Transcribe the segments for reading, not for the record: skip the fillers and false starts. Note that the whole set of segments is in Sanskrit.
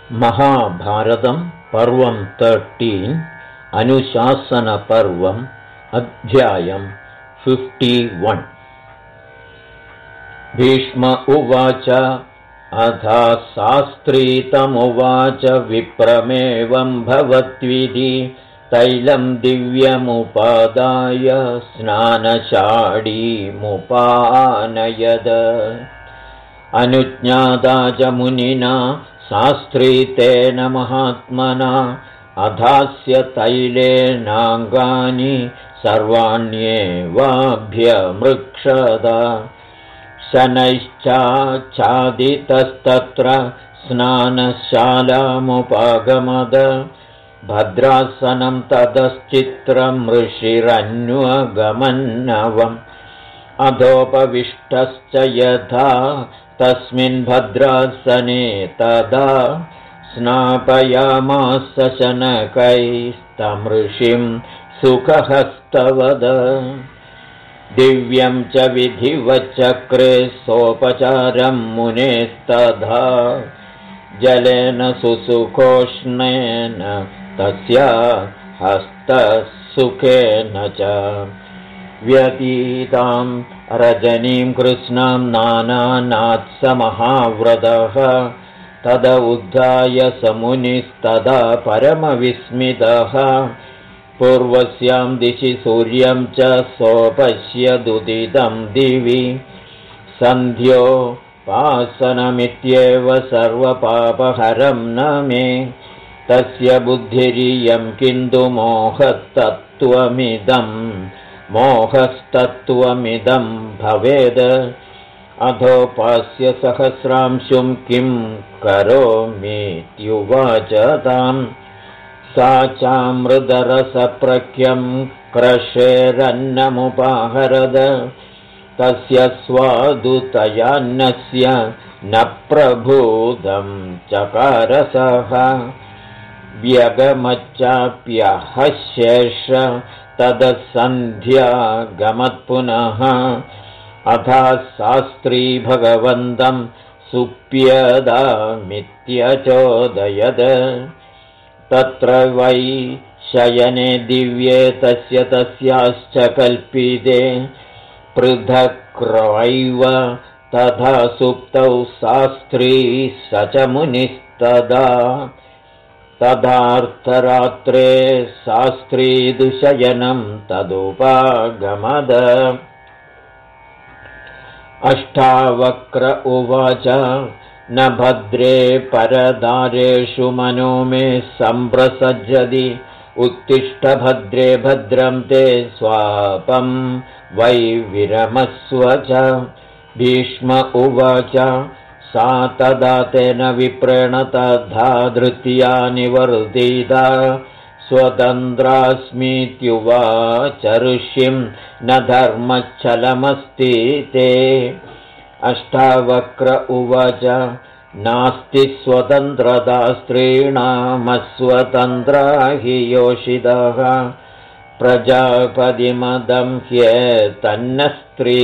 महाभारतं पर्वं 13 अनुशासनपर्वम् अध्यायं 51। भीष्म उवाच अथा शास्त्रीतमुवाच विप्रमेवं भवत्विधि तैलं दिव्यमुपादाय स्नानशाडीमुपानयद अनुज्ञाता च मुनिना शास्त्रीतेन महात्मना अधास्य तैलेनाङ्गानि सर्वाण्येवाभ्यमृक्षद शनैश्चाच्छादितस्तत्र स्नानशालामुपागमद भद्रासनं ततश्चित्रं ऋषिरन्वगमन्नवम् अधोपविष्टश्च यथा तस्मिन् भद्रासने तदा स्नापयामास शनकैस्तं ऋषिं सुखहस्तवद दिव्यं च विधिवच्चक्रे सोपचारं मुनेस्तथा जलेन सुसुखोष्णेन तस्या हस्तसुखेन च व्यतीतां रजनीं कृष्णां नानानात्समहाव्रतः तद उद्धाय समुनिस्तदा परमविस्मितः पूर्वस्यां दिशि सूर्यं च सोपश्यदुदितं दिवि सन्ध्योपासनमित्येव सर्वपापहरं न मे तस्य बुद्धिरियं किन्तु मोहस्तत्त्वमिदं भवेद अधोपास्य सहस्रांशुं किं करोमीत्युवाच तां सा चामृतरसप्रख्यं क्रशेरन्नमुपाहरद तस्य स्वादुतयान्नस्य न प्रभूतं चकारसः व्यगमच्चाप्यहशेष तदसन्ध्यागमत्पुनः अथा शास्त्री भगवन्तं सुप्यदामित्यचोदयद तत्र वै शयने दिव्ये तस्याश्च कल्पिते पृथक्वैव तथा सुप्तौ शास्त्री स च मुनिस्तदा तदार्धरात्रे शास्त्री दुशयनं तदुपागमद अष्टावक्र उवाच न भद्रे परदारेषु मनो मे सम्प्रसज्जति उत्तिष्ठ भद्रे भद्रं ते स्वापं वै विरमस्व च भीष्म उवाच सा तदा तेन विप्रेण तथा धृत्या निवर्तिता स्वतन्त्रास्मीत्युवाच ऋषिं न धर्मच्छलमस्ति ते अष्टावक्र उवाच नास्ति स्वतन्त्रता स्त्रीणामस्वतन्त्रा हि योषितः प्रजापतिमदं ह्येतन्न स्त्री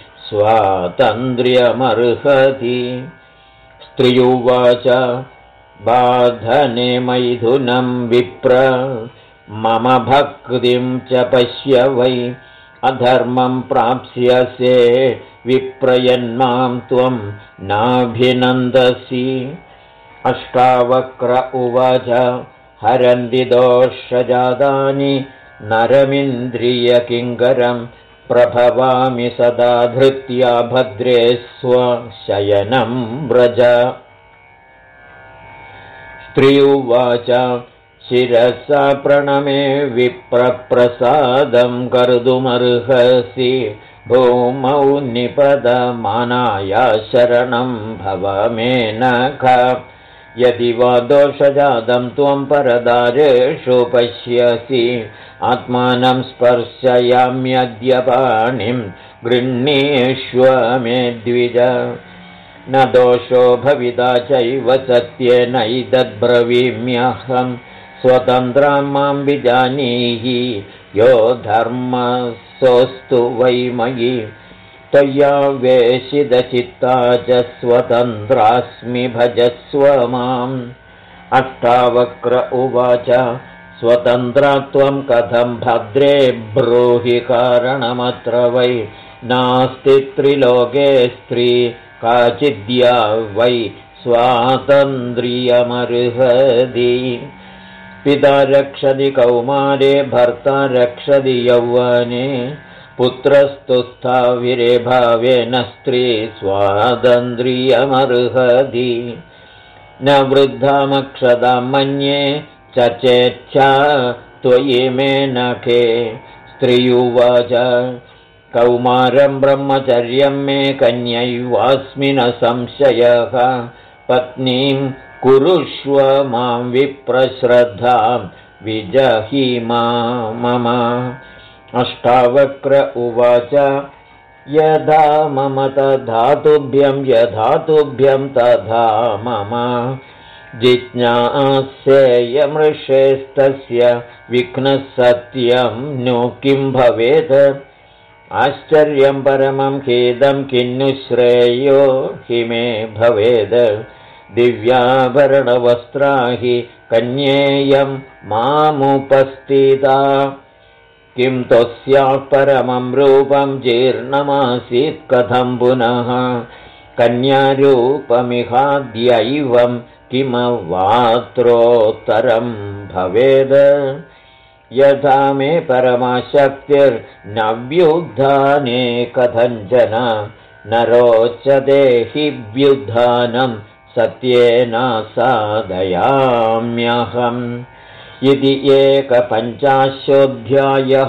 स्वातन्त्र्यमर्हति स्त्रियुवाच बाधने मैथुनं विप्र मम भक्तिं च पश्य वै अधर्मं प्राप्स्यसे विप्रयन्मां त्वं नाभिनन्दसि अष्टावक्र उवाच हरन्ति दोषजातानि नरमिन्द्रियकिङ्करं प्रभवामि सदा धृत्या भद्रे स्वशयनं व्रज स्त्रियुवाच शिरसा प्रणमे विप्रप्रसादं कर्तुमर्हसि भूमौ निपदमानाय शरणं भव मे नख यदि वा दोषजातं त्वं परदारेषु पश्यसि आत्मानं स्पर्शयाम्यद्य पाणिं गृह्णीष्व मे द्विज न दोषो भविता चैव सत्येनैतद्ब्रवीम्यहं स्वतन्त्रां मां विजानीहि यो धर्मसोऽस्तु वै मयि त्वय्यावेशितचित्ता च स्वतन्त्रास्मि भजस्व माम् अष्टावक्र उवाच स्वतन्त्रत्वं कथं भद्रे ब्रूहि कारणमत्र वै नास्ति त्रिलोके स्त्री काचिद्या वै स्वातन्त्र्यमर्हति पिता रक्षति कौमारे भर्ता रक्षति यौवने पुत्रस्तु स्थाविरे भावेन स्त्री स्वातन्त्र्यमर्हति न वृद्धामक्षदां मन्ये चचेच्छा त्वयि मेनके स्त्रियुवाच कौमारं ब्रह्मचर्यं मे कन्यैवास्मि न संशयः पत्नीं कुरुष्व मां विप्रश्रद्धां विजहि मम अष्टावक्र उवाच यथा मम तथा तुभ्यं यथा तुभ्यं तथा मम जिज्ञासेयमृषेस्तस्य विघ्नः सत्यं नु किं भवेत् आश्चर्यं परमं खेदं किन्नु श्रेयो हि मे भवेद् दिव्याभरणवस्त्रा हि कन्येयं मामुपस्थिता किं तस्याः परमं रूपं जीर्णमासीत् कथं पुनः कन्यारूपमिहाद्यैवं किमवात्रोत्तरं भवेद् यथा मे परमाशक्तिर्नव्युत्थाने कथञ्चन न रोचते हि व्युत्थानं सत्येन साधयाम्यहम् इति 150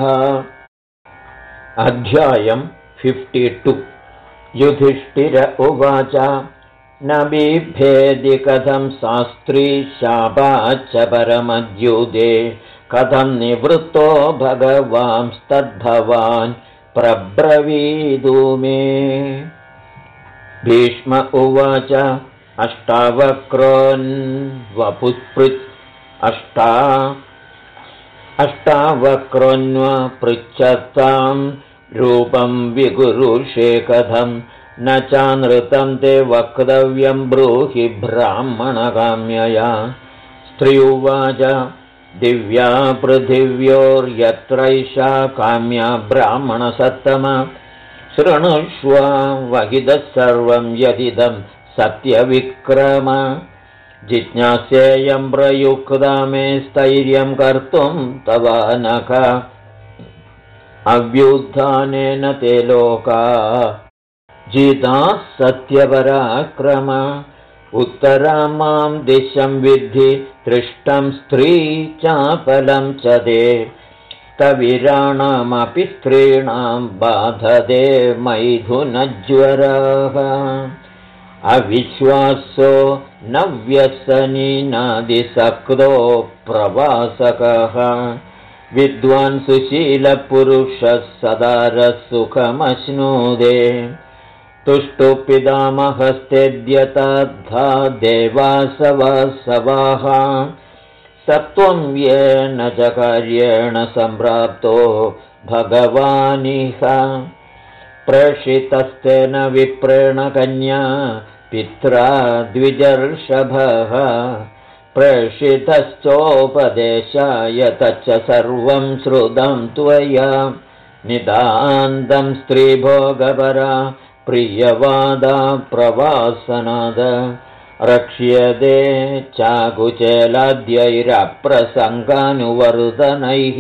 अध्यायं 52 युधिष्ठिर उवाच न बिभेदि कथं शास्त्री शापाच्च परमद्युते कथं निवृत्तो भगवांस्तद्भवान् प्रब्रवीतु मे भीष्म उवाच अष्टावक्रोन्वपुत्पृत् अष्टावक्रोन्वपृच्छतां रूपं विगुरुषे कथं न चानृतं ते वक्तव्यं ब्रूहि ब्राह्मणकाम्यया स्त्रियुवाच दिव्या पृथिव्योर्यत्रैषा काम्या ब्राह्मणसत्तमा शृणुष्व वहिदः सर्वं यदिदं सत्यविक्रम जिज्ञासेयं प्रयुक्ता मे स्थैर्यं कर्तुं तव नख अव्युत्थानेन ते लोका जिताः सत्यपराक्रम उत्तरां मां दिशं विद्धि दृष्टं स्त्री चापलं च ते तविराणामपि स्त्रीणां बाधते मैथुनज्वरः अविश्वासो न व्यसनीनादिसक्तो प्रवासकः विद्वान् सुशीलपुरुषः सदारः सुखमश्नुदे तुष्टुपितामहस्तेद्यतद्धा देवासवासवाः सत्वं येन च कार्येण सम्प्राप्तो भगवानिह प्रेषितस्तेन विप्रेण कन्या पित्रा द्विजर्षभः प्रेषितश्चोपदेशाय तच्च सर्वं श्रुतं त्वया नितान्तं स्त्रीभोगपरा प्रियवादा प्रवासनाद रक्ष्यते चाकुचेलाद्यैरप्रसङ्गानुवर्तनैः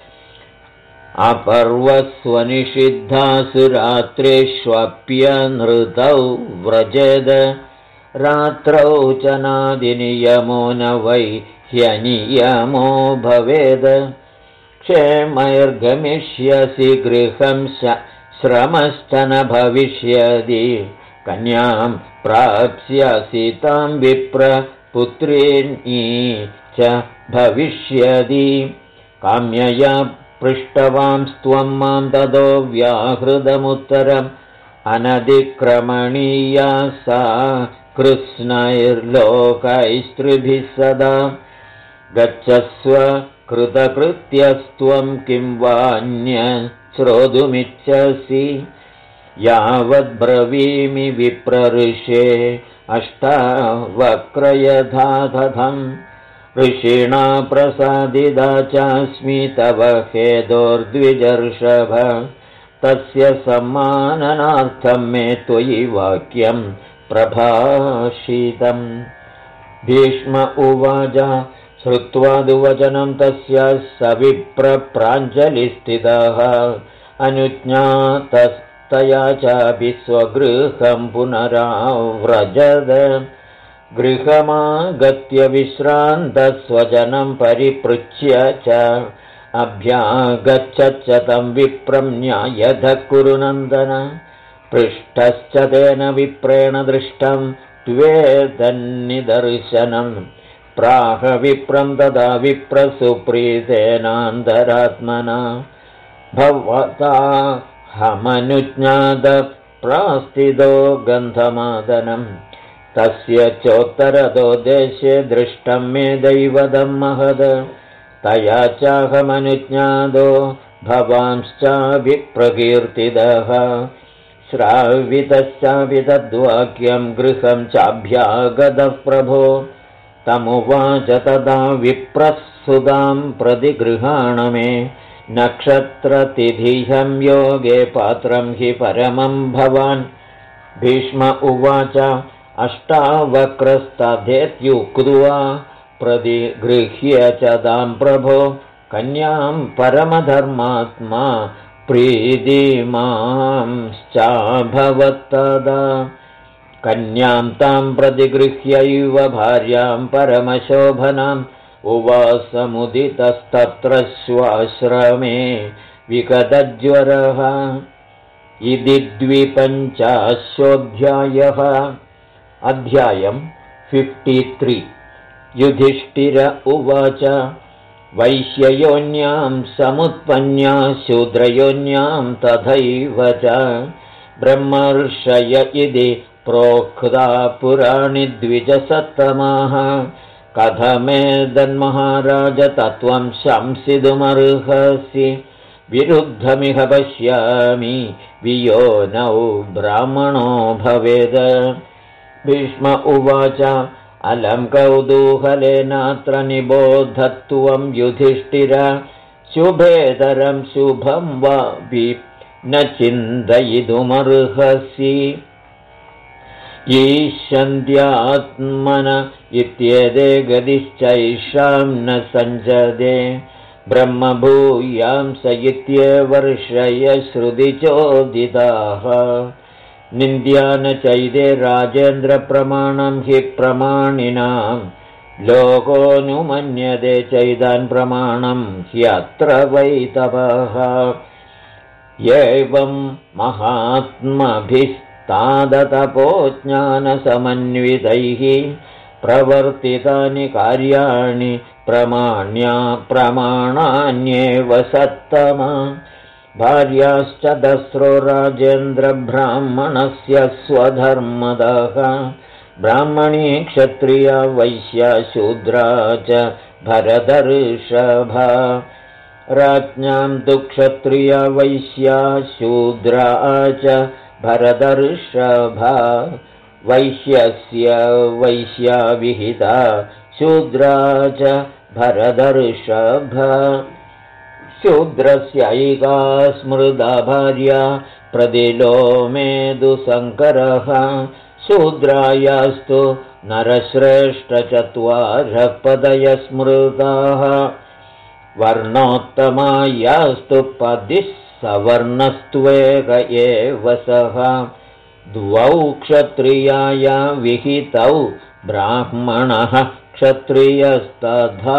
अपर्वस्वनिषिद्धासु रात्रिष्वप्यनृतौ व्रजेद रात्रौ च नादिनियमो न वै ह्यनियमो भवेद क्षेमैर्गमिष्यसि गृहं श्रमश्च न भविष्यति कन्यां प्राप्स्यसि तां विप्रपुत्रिणी च भविष्यति काम्यया पृष्टवांस्त्वं मां ततो व्याहृतमुत्तरम् अनतिक्रमणीया सा कृष्णैर्लोकैस्त्रिभिः सदा गच्छस्व कृतकृत्यस्त्वं किं वान्यश्रोतुमिच्छसि यावद्ब्रवीमि विप्रऋषे अष्टावक्रयथा तथं ऋषिणा प्रसादिता चास्मि तव हेतोर्द्विजर्षभ तस्य सम्माननार्थं मे त्वयि वाक्यं प्रभाषितम्। भीष्म उवाच श्रुत्वा दुवचनं तस्य सविप्रप्राञ्जलिस्थितः अनुज्ञातस्तया चापि स्वगृहं पुनराव्रजद। गृहमागत्य विश्रान्तस्वजनं परिपृच्छ्य च अभ्यागच्छच्च तं विप्रं न्यायधः कुरु नन्दन। पृष्टश्च तेन विप्रेण दृष्टं त्वेदन्निदर्शनं प्राह विप्रं तदा विप्रसुप्रीतेनान्तरात्मना भवता हमनुज्ञातप्रास्थितो गन्धमादनं तस्य चोत्तरतो देशे दृष्टं मे दैवतं महद तया चाहमनुज्ञातो भवांश्चाभिप्रकीर्तितः श्रावितश्चापि तद्वाक्यं गृहं चाभ्यागतः प्रभो तमुवाच तदा विप्रसुतां प्रतिगृहाण मे नक्षत्रतिथिहं योगे पात्रं हि परमं भवान्। भीष्म उवाच अष्टावक्रस्तथेत्युक्त्वा प्रतिगृह्य च तां प्रभो कन्यां परमधर्मात्मा प्रीतिमांश्चाभवत्तदा। कन्यां तां प्रतिगृह्यैव भार्यां परमशोभनाम् उवासमुदितस्तत्र स्वाश्रमे विगतज्वरः। इति 25 अध्यायं 53। युधिष्ठिर उवाच वैश्ययोन्यां समुत्पन्या शूद्रयोन्यां तथैव च ब्रह्मर्षय इति प्रोक्ता पुराणि द्विजसत्तमाः कथमेतन्महाराज तत्त्वं शंसितुमर्हसि विरुद्धमिह पश्यामि वियोनौ ब्राह्मणो भवेद। भीष्म उवाच अलं कौतूहलेनात्र निबोधत्वं युधिष्ठिर शुभेतरं शुभं वापि न चिन्तयितुमर्हसि ईशन्त्यात्मन इत्येते गतिश्चैषां न सञ्जते ब्रह्मभूयांस इत्येवर्षय श्रुतिचोदिताः निन्द्यान चैते राजेन्द्रप्रमाणं हि प्रमाणिनां लोकोऽनुमन्यते चैतान् प्रमाणं ह्यत्र वैतपः एवं महात्मभिस्तादतपो ज्ञानसमन्वितैः प्रवर्तितानि कार्याणि प्रमाणान्येव सत्तमा भार्याश्च दस्रो राजेन्द्रब्राह्मणस्य स्वधर्मदः ब्राह्मणी क्षत्रिया वैश्या शूद्रा च भरतर्षभा राज्ञां तु क्षत्रिया वैश्या शूद्रा च भरतर्षभा वैश्यस्य वैश्या विहिता शूद्रा च भरतर्षभा शूद्रस्यैका स्मृता भार्या प्रतिलोमेदुशङ्करः शूद्रायास्तु नरश्रेष्ठचत्वारः पदयः स्मृताः वर्णोत्तमायास्तु पदिः सवर्णस्त्वेक एव सः द्वौ क्षत्रियाया विहितौ ब्राह्मणः क्षत्रियस्तथा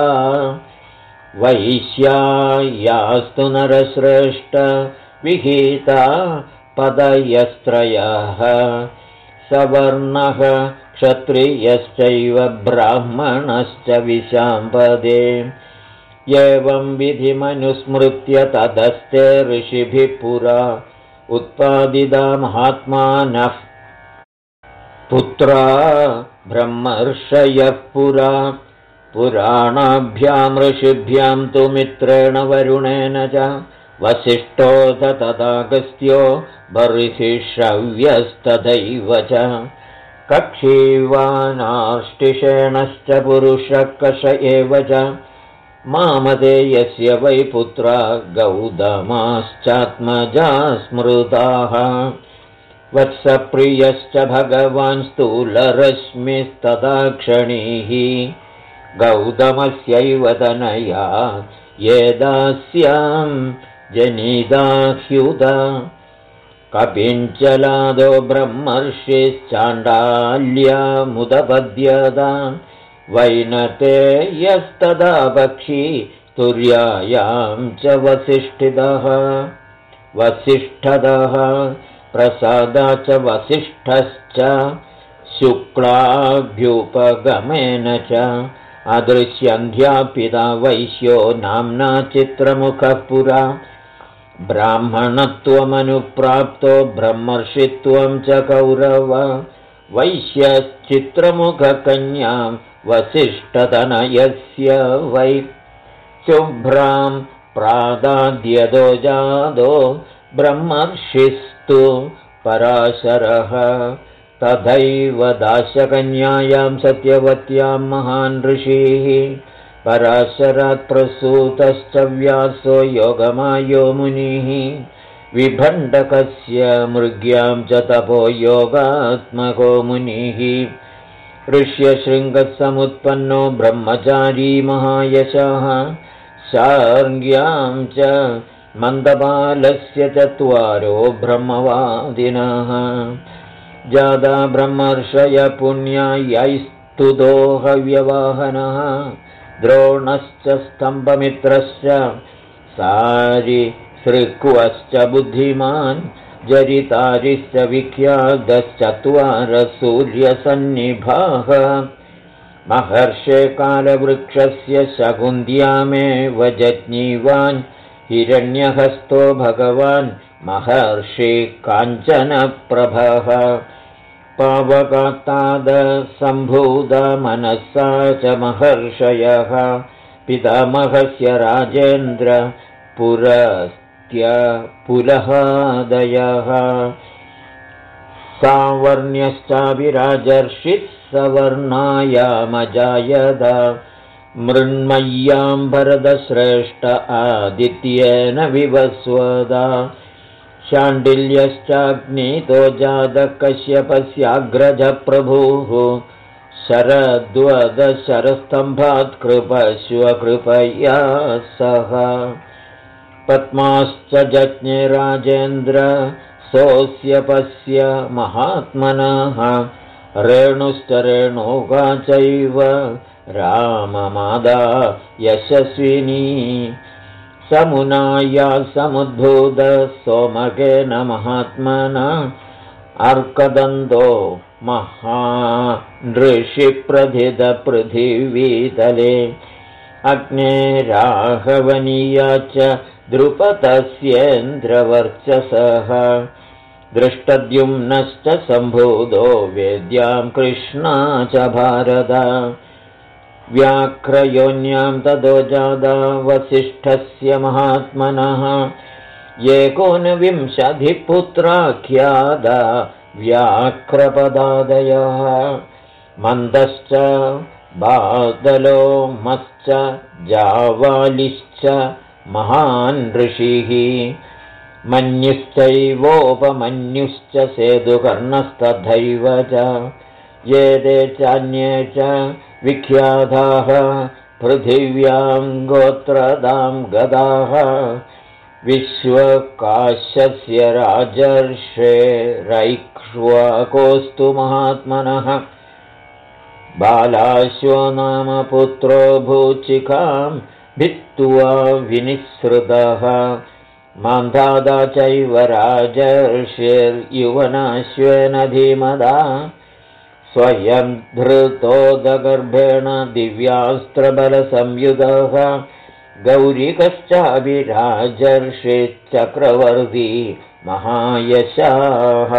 वैश्यायास्तु नरश्रेष्ठ विहिता पदयस्त्रयः सवर्णः क्षत्रियश्चैव ब्राह्मणश्च विशाम्पदे एवं विधिमनुस्मृत्य तदस्ते ऋषिभिः पुरा उत्पादिता महात्मानः पुत्रा ब्रह्मर्षयः पुरा पुराणाभ्यां ऋषिभ्यां तु मित्रेण वरुणेन च वसिष्ठो तथागस्त्यो बर्हिषव्यस्तथैव च कक्षीवानार्ष्टिषेणश्च पुरुषः कष एव च मामधेयस्य वै पुत्रा गौतमाश्चात्मजा स्मृताः वत्सप्रियश्च भगवान् स्थूलरश्मिस्तदाक्षणीः गौतमस्यैव तनया ये दास्यां जनिदाह्युता कपिञ्चलादो ब्रह्मर्षिश्चाण्डाल्यामुदपद्यता वैनतेयस्तदा पक्षी तुर्यायां च वसिष्ठदः प्रसादा च वसिष्ठश्च शुक्लाभ्युपगमेन च अदृश्यन्ध्यापिता वैश्यो नाम्ना चित्रमुखः पुरा ब्राह्मणत्वमनुप्राप्तो ब्रह्मर्षित्वं च कौरव वैश्यश्चित्रमुखकन्यां वसिष्ठतनयस्य वै शुभ्रां प्रादाद्यदो जादो ब्रह्मर्षिस्तु पराशरः तथैव दाशकन्यायां सत्यवत्यां महान् ऋषिः पराशरात् प्रसूतश्च व्यासो योगमायो मुनिः विभण्डकस्य मृग्यां च तपो योगात्मको मुनिः ऋष्यशृङ्गसमुत्पन्नो ब्रह्मचारी महायशः शार्ङ्ग्यां च मन्दबालस्य चत्वारो ब्रह्मवादिनः जादा ब्रह्मर्षय पुण्या यैस्तुतो हव्यवाहनः द्रोणश्च स्तम्भमित्रश्च सारिसृक्वश्च बुद्धिमान् जरितारिश्च विख्यातश्चत्वारः सूर्यसन्निभाः महर्षे कालवृक्षस्य शकुन्त्यामेव जज्ञीवान् हिरण्यहस्तो भगवान् महर्षि काञ्चनप्रभः पावकात्तादसम्भूतमनसा च महर्षयः पितामहस्य राजेन्द्र पुलहादयः सावर्ण्यश्चाभिराजर्षिः सवर्णायामजायत मृण्मय्यां भरतश्रेष्ठ आदित्येन विवस्वदा शाण्डिल्यश्चाग्नीतो जातः कश्यपस्याग्रजप्रभुः शरद्वदशरस्तम्भात् कृपश्वकृपया सह पद्माश्च जज्ञे राजेन्द्र सोऽस्यपस्य महात्मनः रेणुश्च रेणुका चैव राममादा यशस्विनी समुनाया समुद्भूत सोमकेन महात्मना अर्कदन्तो महानृषिप्रथितपृथिवीतले अग्ने राघवनीया च द्रुपदस्येन्द्रवर्चसः दृष्टद्युम्नश्च सम्भूतो वेद्यां कृष्णा च भारत व्याघ्रयोन्यां ततो जादा वसिष्ठस्य महात्मनः एकोनविंशतिपुत्राख्यादा व्याघ्रपदादयः मन्दश्च बादलोमश्च जावालिश्च महान् ऋषिः मन्युश्चैवोपमन्युश्च सेतुकर्णस्तथैव च ये ते चान्ये च विख्याताः पृथिव्यां गोत्रदां गदाः विश्वकाश्यस्य राजर्षेरैक्ष्वाकोऽस्तु महात्मनः बालाश्वो नाम पुत्रो भूचिकां भित्त्वा विनिःसृतः मान्धाता चैव राजर्षिर्युवनाश्वेन धीमदा स्वयं धृतोदगर्भेण दिव्यास्त्रबलसंयुतः गौरिकश्चाभिराजर्षिश्चक्रवर्ती महायशाः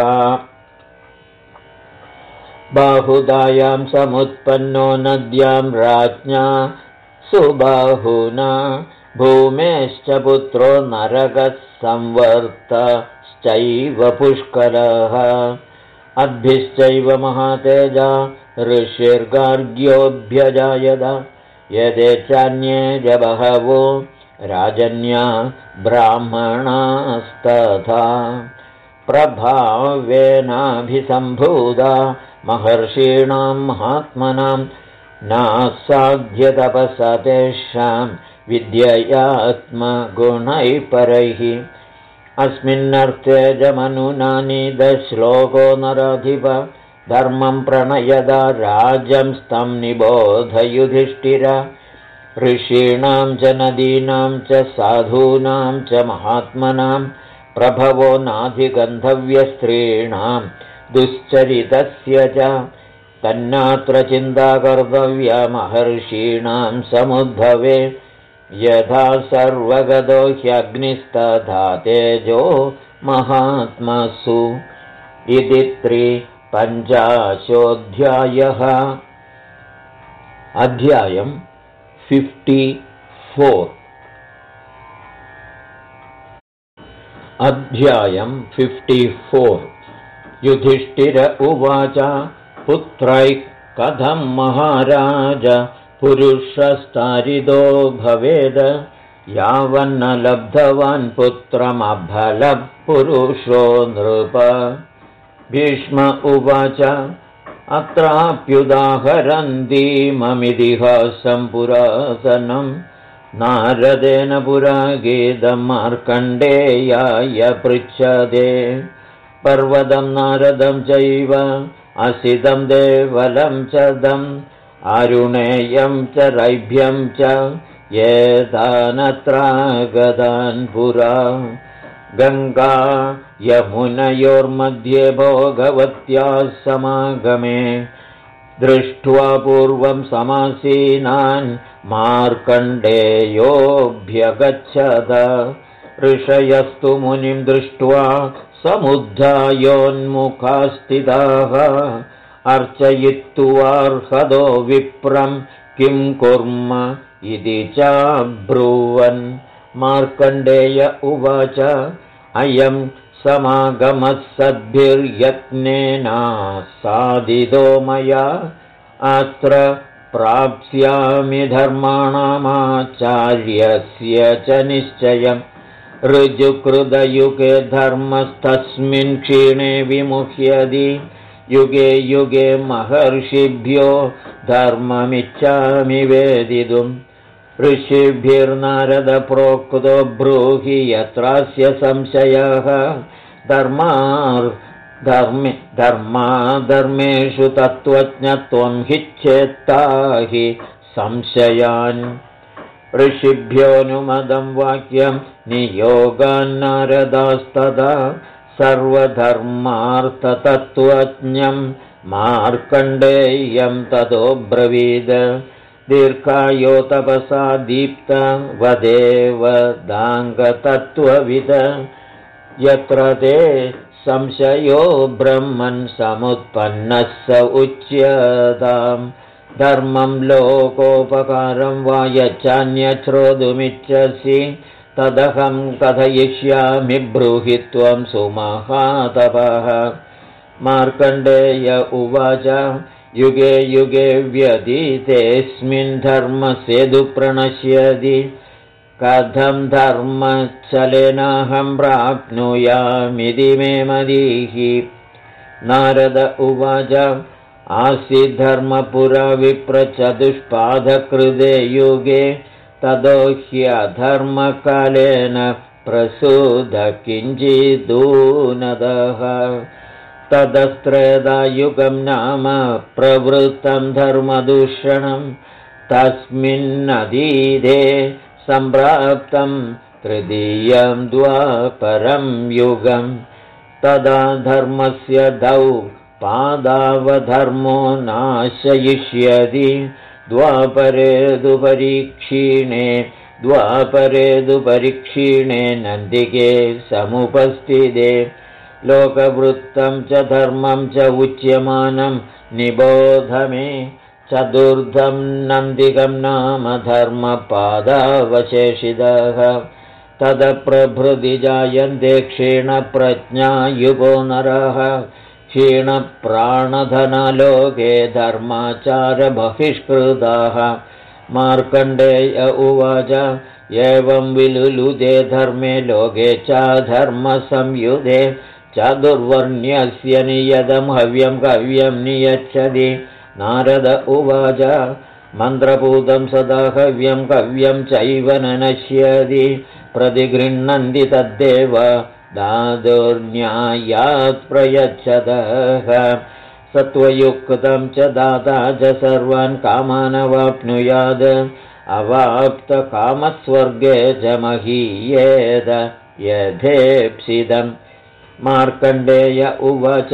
बाहुदायां समुत्पन्नो नद्यां राज्ञा सुबाहुना भूमेश्च पुत्रो नरकः संवर्तश्चैव पुष्करः अद्भिश्चैव महातेजा ऋषिर्गार्ग्योऽभ्यजायत यदे चान्ये च बहवो राजन्या ब्राह्मणास्तथा प्रभावेनाभिसम्भूता महर्षीणां महात्मनां नासाध्यतपसा तेषां विद्ययात्मगुणैः परैः अस्मिन्नर्थे जमनुनानिदश्लोको नराधिप धर्मं प्रणयदा राजंस्तं निबोधयुधिष्ठिर ऋषीणां च नदीनां च साधूनां च महात्मनां प्रभवो नाधिगन्धव्यस्त्रीणां दुश्चरितस्य च तन्नात्र चिन्ता कर्तव्या महर्षीणां समुद्भवे यथा सर्वगतो ह्यग्निस्तथा तेजो महात्मसु इति 53 अध्यायं 54 युधिष्ठिर उवाच पुत्रैः कथं महाराज पुरुषस्तारिदो भवेद यावन्न लब्धवान् पुत्रमभलः पुरुषो नृप भीष्म उवाच अत्राप्युदाहरन्तीममितिहासं पुरातनं नारदेन पुरा गीतं मार्कण्डेयाय पृच्छते पर्वतं नारदं चैव असितं देवलं च दम् आरुणेयं च रैभ्यं च एतानत्रागतान् पुरा गङ्गा यमुनयोर्मध्ये भोगवत्याः समागमे दृष्ट्वा पूर्वं समासीनान् मार्कण्डेयोऽभ्यगच्छत ऋषयस्तु मुनिं दृष्ट्वा समुद्धायोन्मुखास्थिताः अर्चयित्वार्हतो विप्रं किं कुर्म इति चाब्रुवन् मार्कण्डेय उवाच अयं समागमः सद्भिर्यत्नेनासादितो मया अत्र प्राप्स्यामि धर्माणामाचार्यस्य च निश्चयम् ऋजुकृतयुगे धर्मस्तस्मिन् क्षीणे विमुह्यति युगे युगे महर्षिभ्यो धर्ममिच्छामि वेदितुम् ऋषिभिर्नारद प्रोक्तो ब्रूहि यत्रास्य संशयः धर्मेषु तत्त्वज्ञत्वं हि चेत्ता हि संशयान् ऋषिभ्योऽनुमदं वाक्यं नियोगान्नारदास्तदा सर्वधर्मार्थतत्त्वज्ञं मार्कण्डेयं ततोऽब्रवीद दीर्घायो तपसा दीप्त वदेव दाङ्गतत्त्वविद यत्र ते संशयो ब्रह्मन् समुत्पन्नः स उच्यताम् धर्मं लोकोपकारं वा यच्चान्यश्रोतुमिच्छसि तदहं कथयिष्यामि ब्रूहि त्वं सुमहातपः मार्कण्डेय उवाच युगे युगे व्यतीतेऽस्मिन् धर्मसेतु प्रणश्यति कथं धर्मच्छलेनाहं प्राप्नुयामिति मे मतिः नारद उवाच आसीत् धर्मपुरा विप्रचतुष्पादकृते युगे ततो ह्यधर्मकालेन प्रसूद किञ्चिदूनदः ततस्त्रेधायुगं नाम प्रवृत्तं धर्मदूषणं तस्मिन्नदीदे सम्प्राप्तं तृतीयं द्वापरं युगं तदा धर्मस्य दौ पादावधर्मो नाशयिष्यति द्वापरेदुपरीक्षीणे नन्दिके समुपस्थिते लोकवृत्तं च धर्मं च उच्यमानं निबोध मे चतुर्धं नन्दिकं नाम धर्मपादावशेषितः तदप्रभृति जायन्ते क्षीणप्रज्ञायुगो नरः क्षीणप्राणधनलोके धर्माचारबहिष्कृताः। मार्कण्डेय उवाच एवं विलुलुदे धर्मे लोके चाधर्मसंयुधे चादुर्वर्ण्यस्य नियतं हव्यं कव्यं नियच्छति। नारद उवाच मन्त्रपूतं सदा हव्यं कव्यं चैव न नश्यति। प्रतिगृह्णन्ति तद्देव दादुर्न्यायात् प्रयच्छतः। सत्त्वयुक्तं च दाता च सर्वान् कामानवाप्नुयात्। अवाप्तकामस्वर्गे च महीयेत यथेप्सितम्। मार्कण्डेय उवाच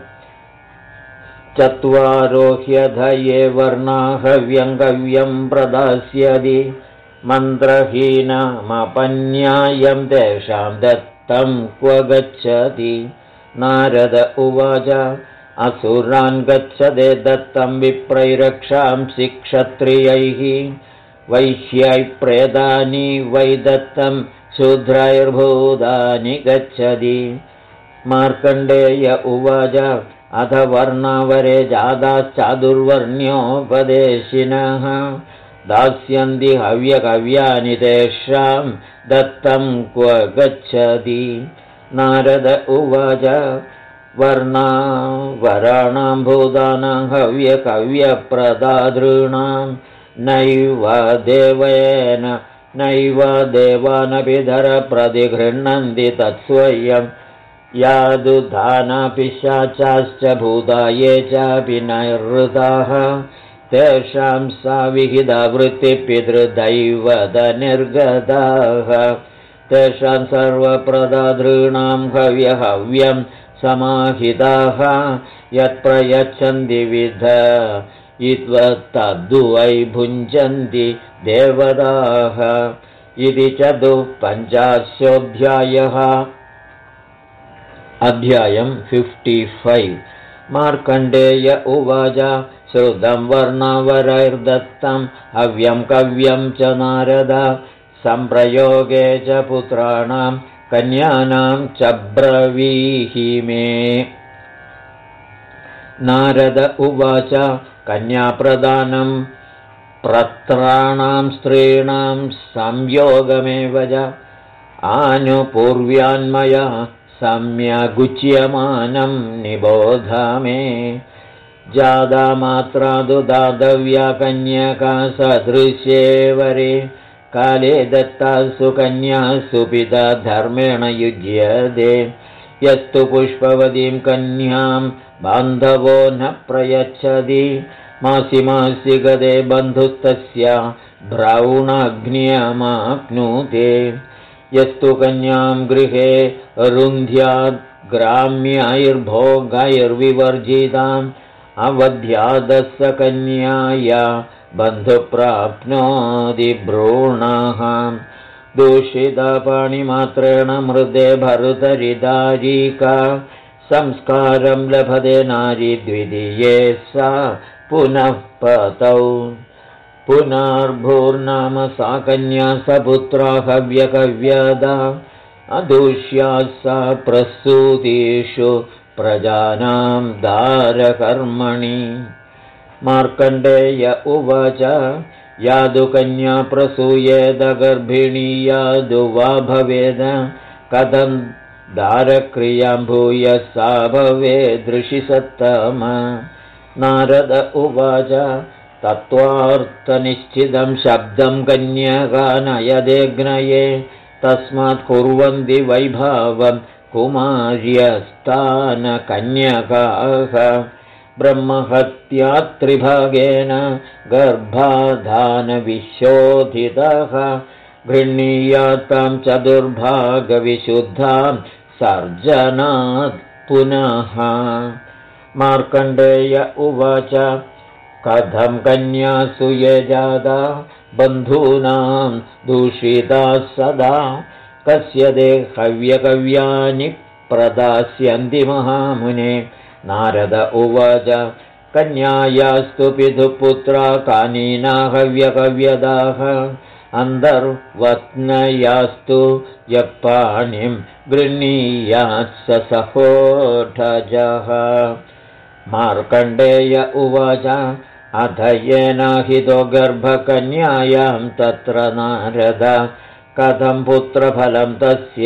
चत्वारो ह्यधये वर्णा हव्यं कव्यं प्रदास्यति। मन्त्रहीनमपन्यायं तेषां दत्तं क्व गच्छति। नारद उवाच असुरान् गच्छते दत्तं विप्रैरक्षांसि क्षत्रियैः। वैश्यै प्रेतानि वै दत्तं शूद्रैर्भूतानि गच्छति। मार्कण्डेय उवाच अथ वर्णावरे जाताश्चादुर्वर्ण्योपदेशिनः दास्यन्ति हव्यकव्यानि तेषां दत्तं क्व गच्छति। नारद उवाच वर्णावराणां भूतानां हव्यकव्यप्रदातॄणां नैव देवेन नैव देवानपिधर प्रतिगृह्णन्ति तत्स्वयं। यादुधानापिशाचाश्च भूता ये चापि नैरृताः तेषां सा विहिता वृत्तिपितृदैवतनिर्गताः। तेषां सर्वप्रदातॄणां हव्यं समाहिताः यत्प्रयच्छन्ति विधयित्वा भुञ्जन्ति देवताः। इति 45. अध्यायं 55। मार्कण्डेय उवाच श्रुतं वर्णावरैर्दत्तं हव्यं कव्यं च नारद सम्प्रयोगे च पुत्राणां कन्यानां च ब्रवीहि मे। नारद उवाच कन्याप्रदानं प्रत्राणां स्त्रीणां संयोगमेव च आनुपूर्व्यान्मया सम्यगुच्यमानं निबोध मे। जादा मात्रा तु दातव्या कन्यका सदृशे वरे काले दत्तासु कन्यासु पिता धर्मेण युज्यते। यस्तु पुष्पवतीं कन्यां बान्धवो न प्रयच्छति मासि मासि गदे बन्धुस्तस्य भ्रौणाग्न्यमाप्नुते। यस्तु कन्यां गृहे रुन्ध्याद् ग्राम्यैर्भोगैर्विवर्जिताम् अवध्यादस्य कन्याया बन्धुप्राप्नोति भ्रूणः। दूषितपाणिमात्रेण मृदे भर्तरिदारीका संस्कारं लभते नारी द्वितीये सा पुनः पतौ। पुनर्भूर्नाम सा कन्या सपुत्रा हव्यकव्यदा अदूष्या सा प्रसूतिषु प्रजानां दारकर्मणि। मार्कण्डेय उवाच यादु कन्या प्रसूयेद गर्भिणी यादु वा भवेद कथं दारक्रियां भूय सा भवेदृषिसत्तम। नारद उवाच तत्त्वार्थनिश्चितं शब्दं कन्यका नयदेग्नये तस्मात् कुर्वन्ति वैभावं कुमार्यस्तानकन्यकाः। ब्रह्महत्यात्रिभागेन गर्भाधानविशोधितः गृह्णीयातां चतुर्भागविशुद्धां सर्जनात् पुनः। मार्कण्डेय उवाच कथं कन्यासु ये जाता बन्धूनां दूषिताः सदा कस्य ते हव्यकव्यानि प्रदास्यन्ति महामुने। नारद उवाच कन्यायास्तु पितुपुत्रा कानीना हव्यकव्यदाः अन्तर्वत्नयास्तु यः पाणिं गृह्णीयात् स सहोढजः। मार्कण्डेय उवाच अथ येनाहितो गर्भकन्यायां तत्र नारद कथं पुत्रफलं तस्य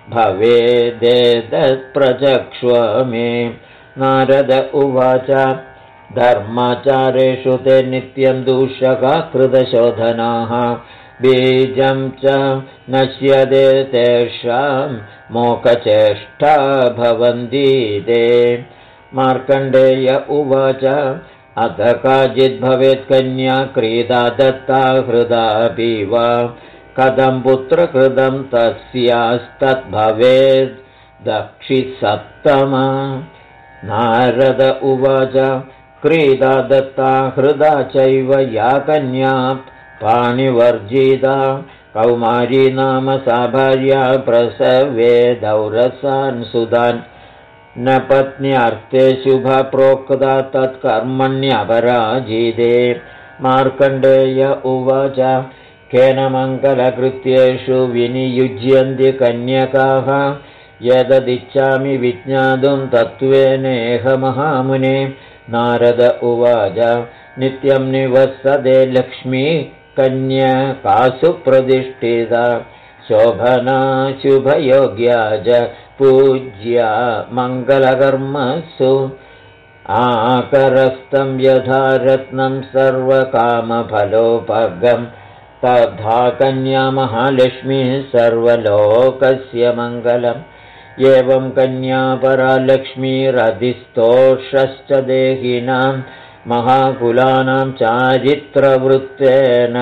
भवेदेतत्प्रचक्ष्व मे। नारद उवाच धर्माचारेषु ते नित्यं दूषका कृतशोधनाः बीजं च नश्यते तेषां मोकचेष्टा भवन्ति ते। मार्कण्डेय उवाच अथ काचिद्भवेत् कन्या क्रीडा दत्ता हृदापि वा कथं पुत्रकृतं तस्यास्तद्भवेद् दक्षिसप्तमा। नारद उवाच क्रीडा दत्ता हृदा चैव या कन्या पाणिवर्जिता कौमारी नाम सा भार्या प्रसवे दौरसान् सुदान् न पत्न्यार्थे शुभा प्रोक्ता तत्कर्मण्यपराजिते। मार्कण्डेय उवाच केन मङ्गलकृत्येषु विनियुज्यन्ति कन्यकाः यददिच्छामि विज्ञातुं तत्त्वेनेह महामुने। नारद उवाच नित्यं निवसते लक्ष्मी कन्यकासु प्रतिष्ठिता शोभना शुभयोग्या च पूज्या मङ्गलकर्मसु आकरस्थं यथा रत्नं सर्वकामफलोपगं तथा कन्या महालक्ष्मीः सर्वलोकस्य मङ्गलम्। एवं कन्या परा लक्ष्मीरधिस्तोषश्च देहिनां महाकुलानां चारित्रवृत्तेन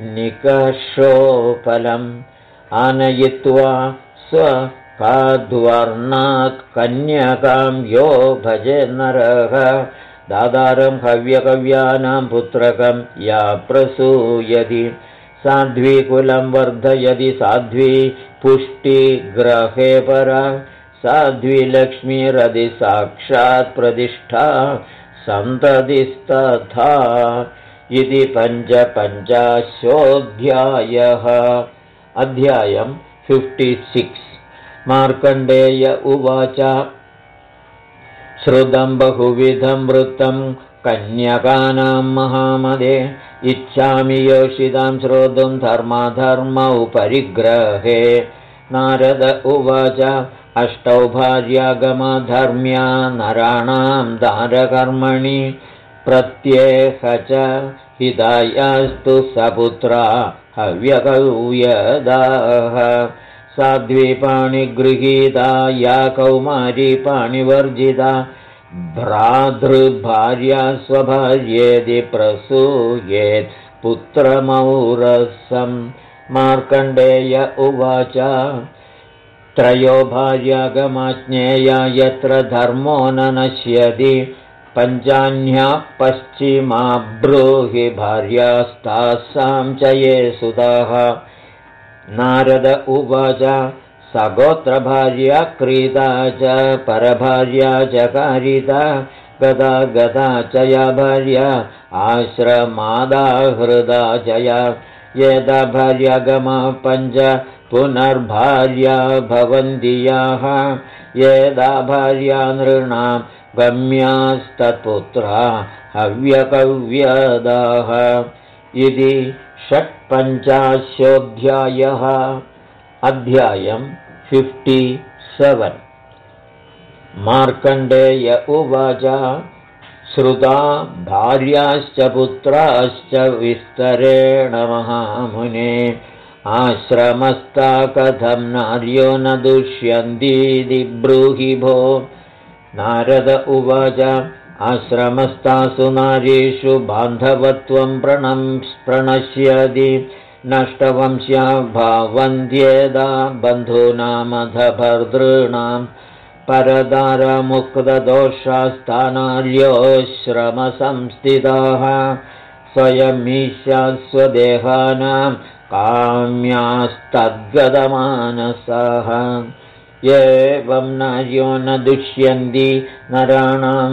निकषोफलम् आनयित्वा स्वकाद्वर्णात् कन्यकां यो भजे नरः दादारं हव्यकव्यानां पुत्रकं या प्रसूयति साध्वी कुलं वर्धयति साध्वी पुष्टिग्रहे परा साध्वी लक्ष्मीरधि साक्षात् प्रतिष्ठा सन्ततिस्तथा। इति 55. अध्यायं 56। मार्कण्डेय उवाच श्रुतं बहुविधं वृत्तं कन्यकानां महामदे इच्छामि योषितां श्रोतुं धर्माधर्मौ परिग्रहे। नारद उवाच अष्टौ भार्यागमधर्म्या नराणां दारकर्मणि प्रत्येह च हितायास्तु सपुत्रा हव्यकौयदाः साध्वी पाणिगृहीता या कौमारी पाणिवर्जिता भ्रातृभार्या स्वभार्येति प्रसूयेत् पुत्रमौरसम्। मार्कण्डेय उवाच त्रयो भार्यागमाज्ञेया यत्र धर्मो न नश्यति पञ्चान्याः पश्चिमा ब्रूहि भार्यास्तासां च ये सुताः। नारद उवाच सगोत्रभार्या क्रीता च परभार्या च कारिता गदा गदा च या भार्या आश्रमादाहृदा च या यदा भार्यागमा पञ्च पुनर्भार्या भवन्ति याः यदा भार्या नृणां गम्यास्तत्पुत्रा हव्यकव्यदाः। इति 56. अध्यायं 57। मार्कण्डेय उवाच श्रुता भार्याश्च पुत्राश्च विस्तरेण महामुने आश्रमस्था कथं नार्यो न दुष्यन्तीति ब्रूहि भो। नारद उवाच आश्रमस्थासु नारीषु बान्धवत्वं प्रणश्यति नष्टवंश्या भवन्त्येदा बन्धूनामथ भर्तॄणां परदारमुक्तदोषास्तानार्योश्रमसंस्थिताः स्वयमीशा स्वदेहानां काम्यास्तद्गतमानसाः एवं नार्यो न दुष्यन्ति नराणां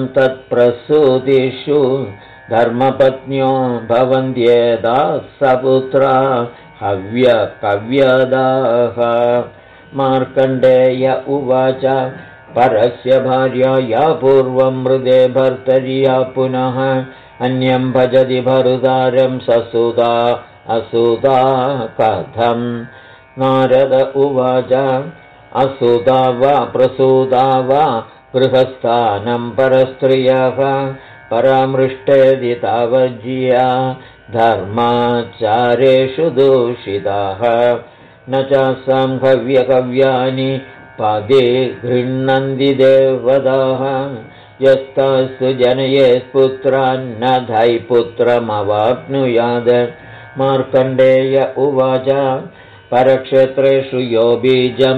तत्प्रसूतिषु धर्मपत्न्यो भवन्त्येदा सपुत्रा हव्यकव्यदाः। मार्कण्डेय उवाच परस्य भार्या या पूर्वं मृदे भर्तर्या पुनः अन्यं भजति भर्तारं ससुता असुता कथम्। नारद उवाच असुता वा प्रसूता वा गृहस्थानं परस्त्रियः परामृष्टेदि तावज्या धर्माचारेषु दूषिताः। न चासां हव्यकव्यानि पदे गृह्णन्ति देवताः यस्तास्तु जनयेत्पुत्रान्न धैपुत्रमवाप्नुयात्। मार्कण्डेय उवाच परक्षेत्रेषु यो बीजं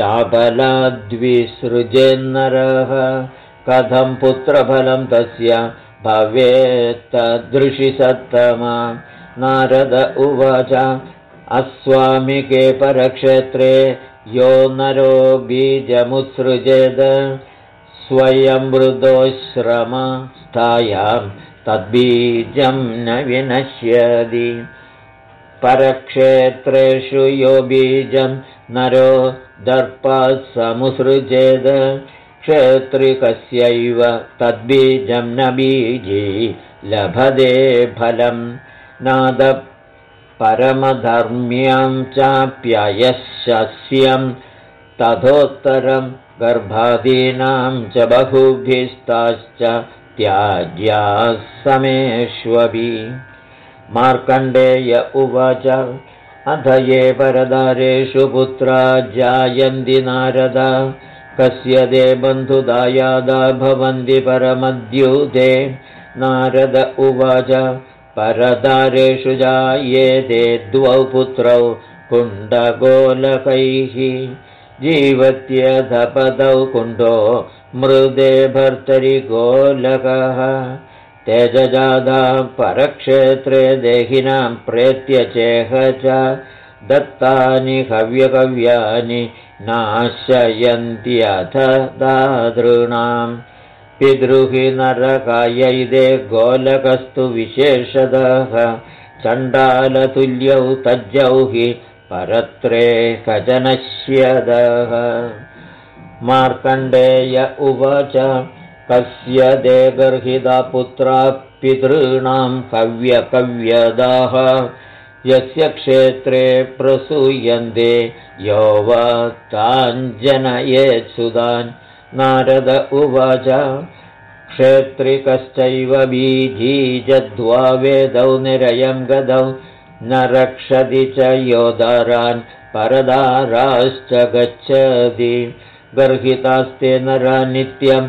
चाबलाद्विसृजेन्नरः कथं पुत्रफलं तस्य भवेत्तदृशि सत्तमा। नारद उवाच अस्वामिके परक्षेत्रे यो नरो बीजमुत्सृजेद स्वयं मृदोश्रमस्थायां तद्बीजं न विनश्यति। परक्षेत्रेषु यो बीजं नरो दर्पात् समुसृजेद क्षेत्रिकस्यैव तद्बीजं न बीजी लभते फलं। नाद परमधर्म्यं चाप्ययशस्यं तथोत्तरं गर्भादीनां च बहुभिस्ताश्च त्याज्याः समेष्वपि। मार्कण्डेय उवाच अथ ये परदारेषु पुत्रा जायन्ति नारद कस्य ते बन्धुदायादा भवन्ति परमद्युते। नारद उवाच परदारेषु जायेते द्वौ पुत्रौ कुण्डगोलकैः जीवत्यधपदौ कुण्डो मृदे भर्तरि गोलकः। तेजजादा परक्षेत्रे देहिनां प्रेत्यचेह च दत्तानि हव्यकव्यानि नाशयन्त्यथ दातॄणाम्। पितृहि नरकायैदे गोलकस्तु विशेषतः चण्डालतुल्यौ तज्जौहि परत्रे कजनश्यदः। मार्कण्डेय उवाच कस्य ते गर्हिता पुत्रा पितॄणां हव्यकव्यदाः यस्य क्षेत्रे प्रसूयन्ते यो वा ताञ्जनयेत्सुतान्। नारद उवाच क्षेत्रिकश्चैव बीजीजद्वा वेदौ निरयं गदौ न रक्षति च योदारान् परदाराश्च गच्छति। गर्हितास्ते नरा नित्यं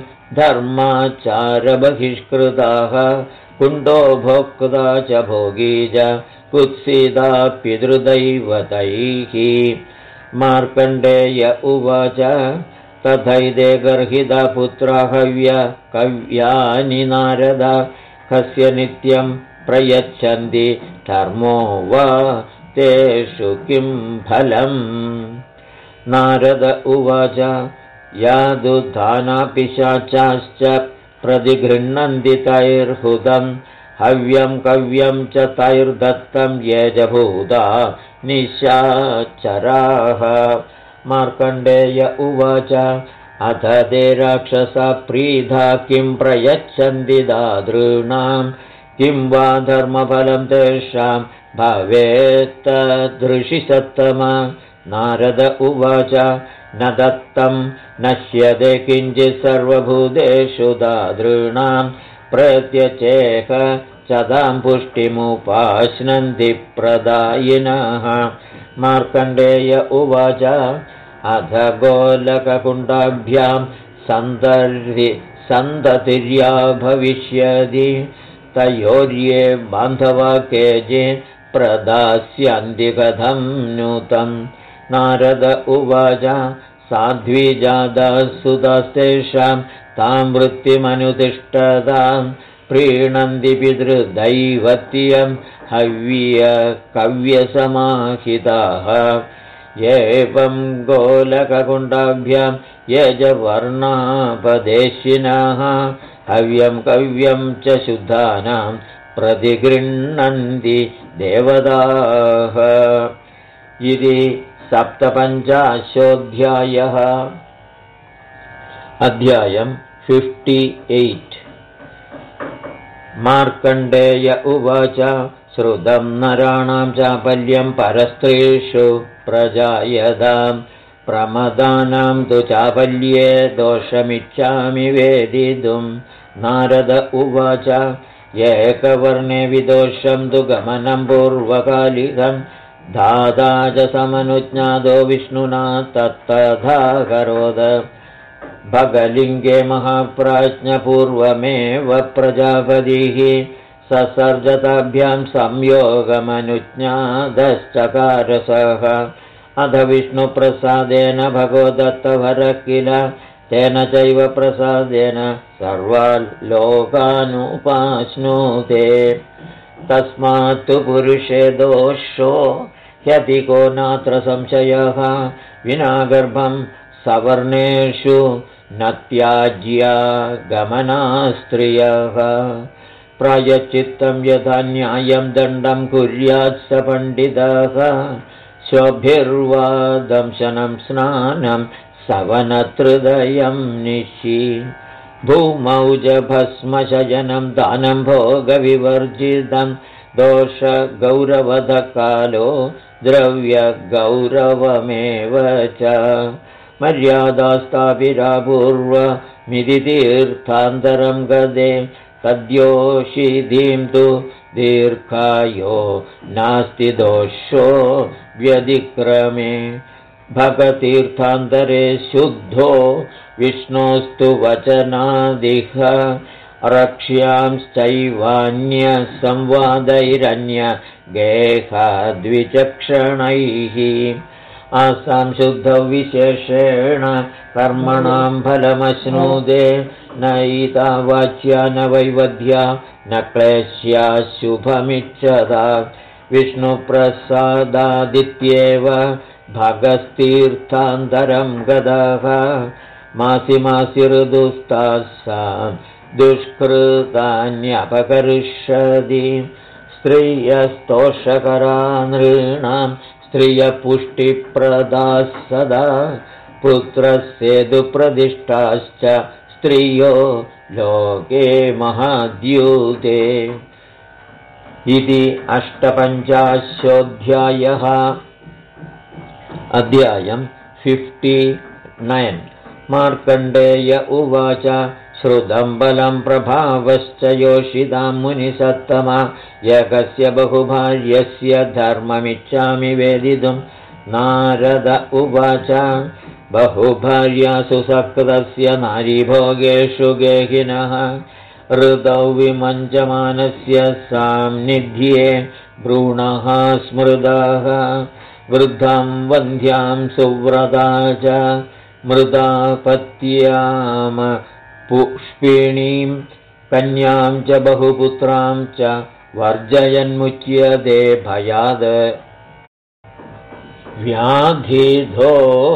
धर्माचारबहिष्कृताः कुण्डो भोक्ता च भोगी च कुत्सिता पितृदैवतैः। मार्कण्डेय उवाच तथैते गर्हिता पुत्रा हव्यकव्यानि नारद कस्य नित्यं प्रयच्छन्ति धर्मो वा तेषु किं फलम्। नारद उवाच यादुधानापिशाचाश्च प्रतिगृह्णन्ति तैर्हुतं हव्यं कव्यं च तैर्दत्तं ये च भूता निशाचराः। मार्कण्डेय उवाच अथ ते राक्षसा प्रीधा किं प्रयच्छन्ति दातॄणां किं वा धर्मफलं तेषां भवेत्तदृशि सत्तमा। नारद उवाच न दत्तं नश्यते किञ्चित् सर्वभूतेषु दातॄणां प्रत्यचेह चदां पुष्टिमुपाश्नन्ति प्रदायिनः। मार्कण्डेय उवाच अथ गोलककुण्डाभ्यां सन्ततिर्या भविष्यति तयोर्ये बान्धवा केचित् प्रदास्यन्ति कथं नूतम्। नारद उवाच साध्वीजाताः सुतास्तेषां तां वृत्तिमनुतिष्ठतां प्रीणन्ति पितृदैवत्यं हव्यकव्यसमाहिताः। एवं गोलककुण्डाभ्यां यजवर्णापदेशिनः हव्यं कव्यं च शुद्धानां प्रतिगृह्णन्ति देवताः। इति 57. अध्यायम् 58। मार्कण्डेय उवाच श्रुतं नराणां चापल्यं परस्त्रीषु प्रजायतां प्रमदानां तु चापल्ये दोषमिच्छामि वेदितुं। नारद उवाच एकवर्णे विदोषं तु गमनं पूर्वकालिकं धाता च समनुज्ञातो विष्णुना तत्तथा करोद। भगलिङ्गे महाप्राज्ञपूर्वमेव प्रजापतिः ससर्जताभ्यां संयोगमनुज्ञातश्चकारसः। अथ विष्णुप्रसादेन भगो दत्तवरः किल तेन चैव प्रसादेन सर्वान् लोकानुपाश्नुते। तस्मात्तु पुरुषे दोषो ह्यधिको नात्र संशयः विना गर्भं सवर्णेषु न त्याज्या गमनास्त्रियः। प्रायश्चित्तं यथा न्यायं दण्डं कुर्यात् स पण्डितः स्वभिर्वा दंशनं स्नानं सवनत्रदयं निशि। भूमौ च भस्मशयनं दानं भोगविवर्जितं दोषगौरवधकालो द्रव्यगौरवमेव च। मर्यादास्ताभिरा पूर्वमिति तीर्थान्तरं गदे तद्योषिधिं तु दीर्घायो नास्ति दोषो व्यतिक्रमे। भगतीर्थान्तरे शुद्धो विष्णोस्तु वचनादिह रक्ष्यांश्चैवान्यसंवादैरन्यगेहाद्विचक्षणैः। आसां शुद्धौ विशेषेण कर्मणां फलमश्नुते नैतावाच्या न वैवध्या न क्लेश्या शुभमिच्छता। विष्णुप्रसादादित्येव भगस्तीर्थान्तरं गतः मासि मासि ऋतुस्तासां दुष्कृतान्यपकरिष्यति। स्त्रियस्तोषकरा नृणां स्त्रियपुष्टिप्रदाः सदा पुत्रस्येदुप्रदिष्टाश्च स्त्रियो लोके महाद्यूते। इति 58. अध्यायम् 59। मार्कण्डेय उवाच श्रुतं बलं प्रभावश्च योषितां मुनिसत्तमा एकस्य बहुभार्यस्य धर्ममिच्छामि वेदितुं। नारद उवाच बहुभार्यासु सकृतस्य नारीभोगेषु गेहिनः ऋतौ विमञ्चमानस्य सान्निध्ये भ्रूणः स्मृतः। वृद्धां वन्ध्यां सुव्रता च मृतापत्यां पुष्पिणीं कन्यां च बहुपुत्रां च वर्जयन्मुच्यते भयाद। व्याधिधो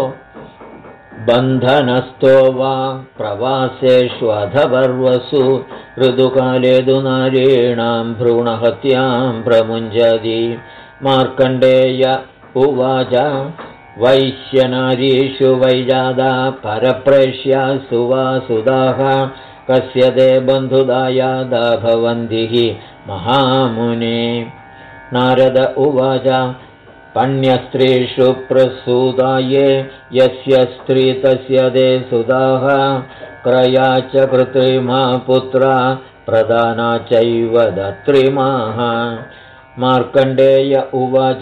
बन्धनस्थो वा प्रवासेष्वधपर्वसु ऋतुकाले तु नारीणां भ्रूणहत्यां प्रमुञ्जति। मार्कण्डेय उवाच वैश्यनारीषु वैजादा परप्रेष्यासु वा सुदाः कस्य ते बन्धुदायादा भवन्ति महामुने। नारद उवाच पण्यस्त्रीषु प्रसूदाये यस्य स्त्री तस्य ते सुदाः क्रया च कृत्रिमा पुत्रा प्रदाना चैव दत्रिमाः। मार्कण्डेय उवाच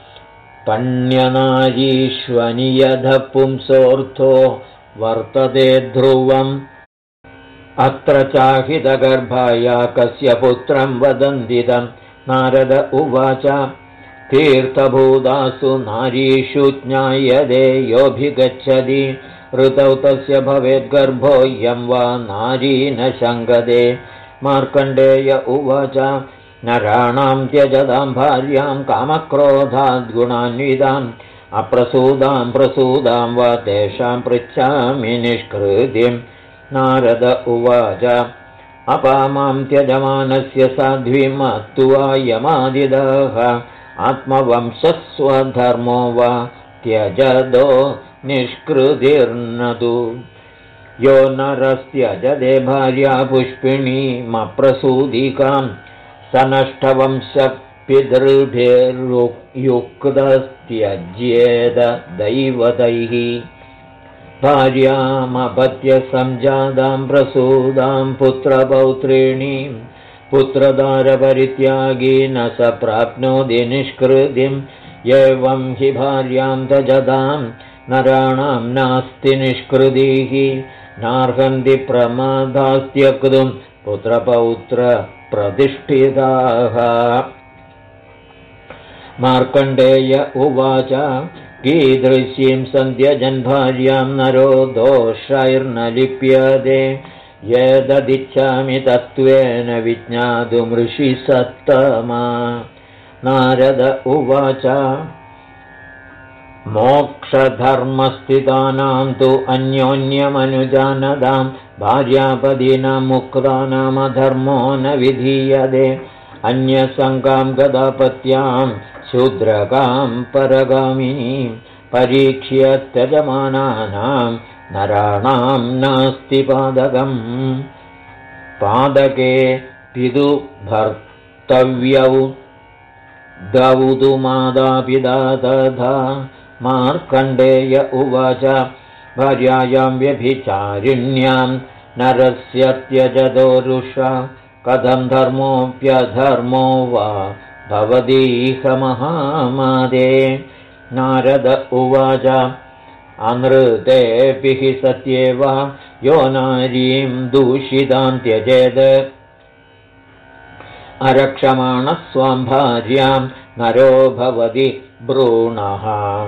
पण्यनारीष्वनियधः पुंसोऽर्थो वर्तते ध्रुवम् अत्र चाहितगर्भाया कस्य पुत्रं वदन्ति तं। नारद उवाच तीर्थभूतासु नारीषु ज्ञायते योऽभिगच्छति ऋतौ तस्य भवेद्गर्भो यं वा नारी न शङ्कते। मार्कण्डेय उवाच नराणां त्यजतां भार्यां कामक्रोधाद्गुणान्विताम् अप्रसूदां प्रसूदां वा तेषां पृच्छामि निष्कृतिम्। नारद उवाच अपामां त्यजमानस्य साध्वीमत्वा यमादिदः आत्मवंशस्वधर्मो वा त्यजदो निष्कृतिर्नदु यो नरस्त्यजदे भार्या पुष्पिणीमप्रसूदिकां स नष्टवंशपितृभिर्युक्तस्त्यज्येद दैवतैः भार्यामपत्यसंजातां प्रसूदां पुत्रपौत्रीणीं पुत्रदारपरित्यागी न स प्राप्नोति निष्कृतिं एवं हि भार्यां त्यजतां नराणां नास्ति निष्कृतिः नार्हन्ति प्रमादास्त्यक्तुं पुत्रपौत्रप्रतिष्ठिताः मार्कण्डेय उवाच कीदृशीं सन्ध्यजन् भार्यां नरो दोषैर्न लिप्यते यददिच्छामि तत्त्वेन विज्ञातुमृषि सत्तमा नारद उवाच मोक्षधर्मस्थितानां तु अन्योन्यमनुजानतां भार्यापदीनां मुक्तानामधर्मो न विधीयते अन्यसङ्गां गदापत्यां शूद्रकां परगामिनीं परीक्ष्य त्यजमानानां नराणां नास्ति पादकम् पादके पितुभर्तव्यौ दौतु मातापिता तथा मार्कण्डेय उवाच भार्यायां व्यभिचारिण्यां नरस्य त्यजदोरुषा कथं धर्मोऽप्यधर्मो वा भवतीह महामादे नारद उवाच अनृतेऽपि हि सत्येव यो नारीं दूषितां त्यजेत् अरक्षमाणः स्वां भार्यां नरो भवति भ्रूणः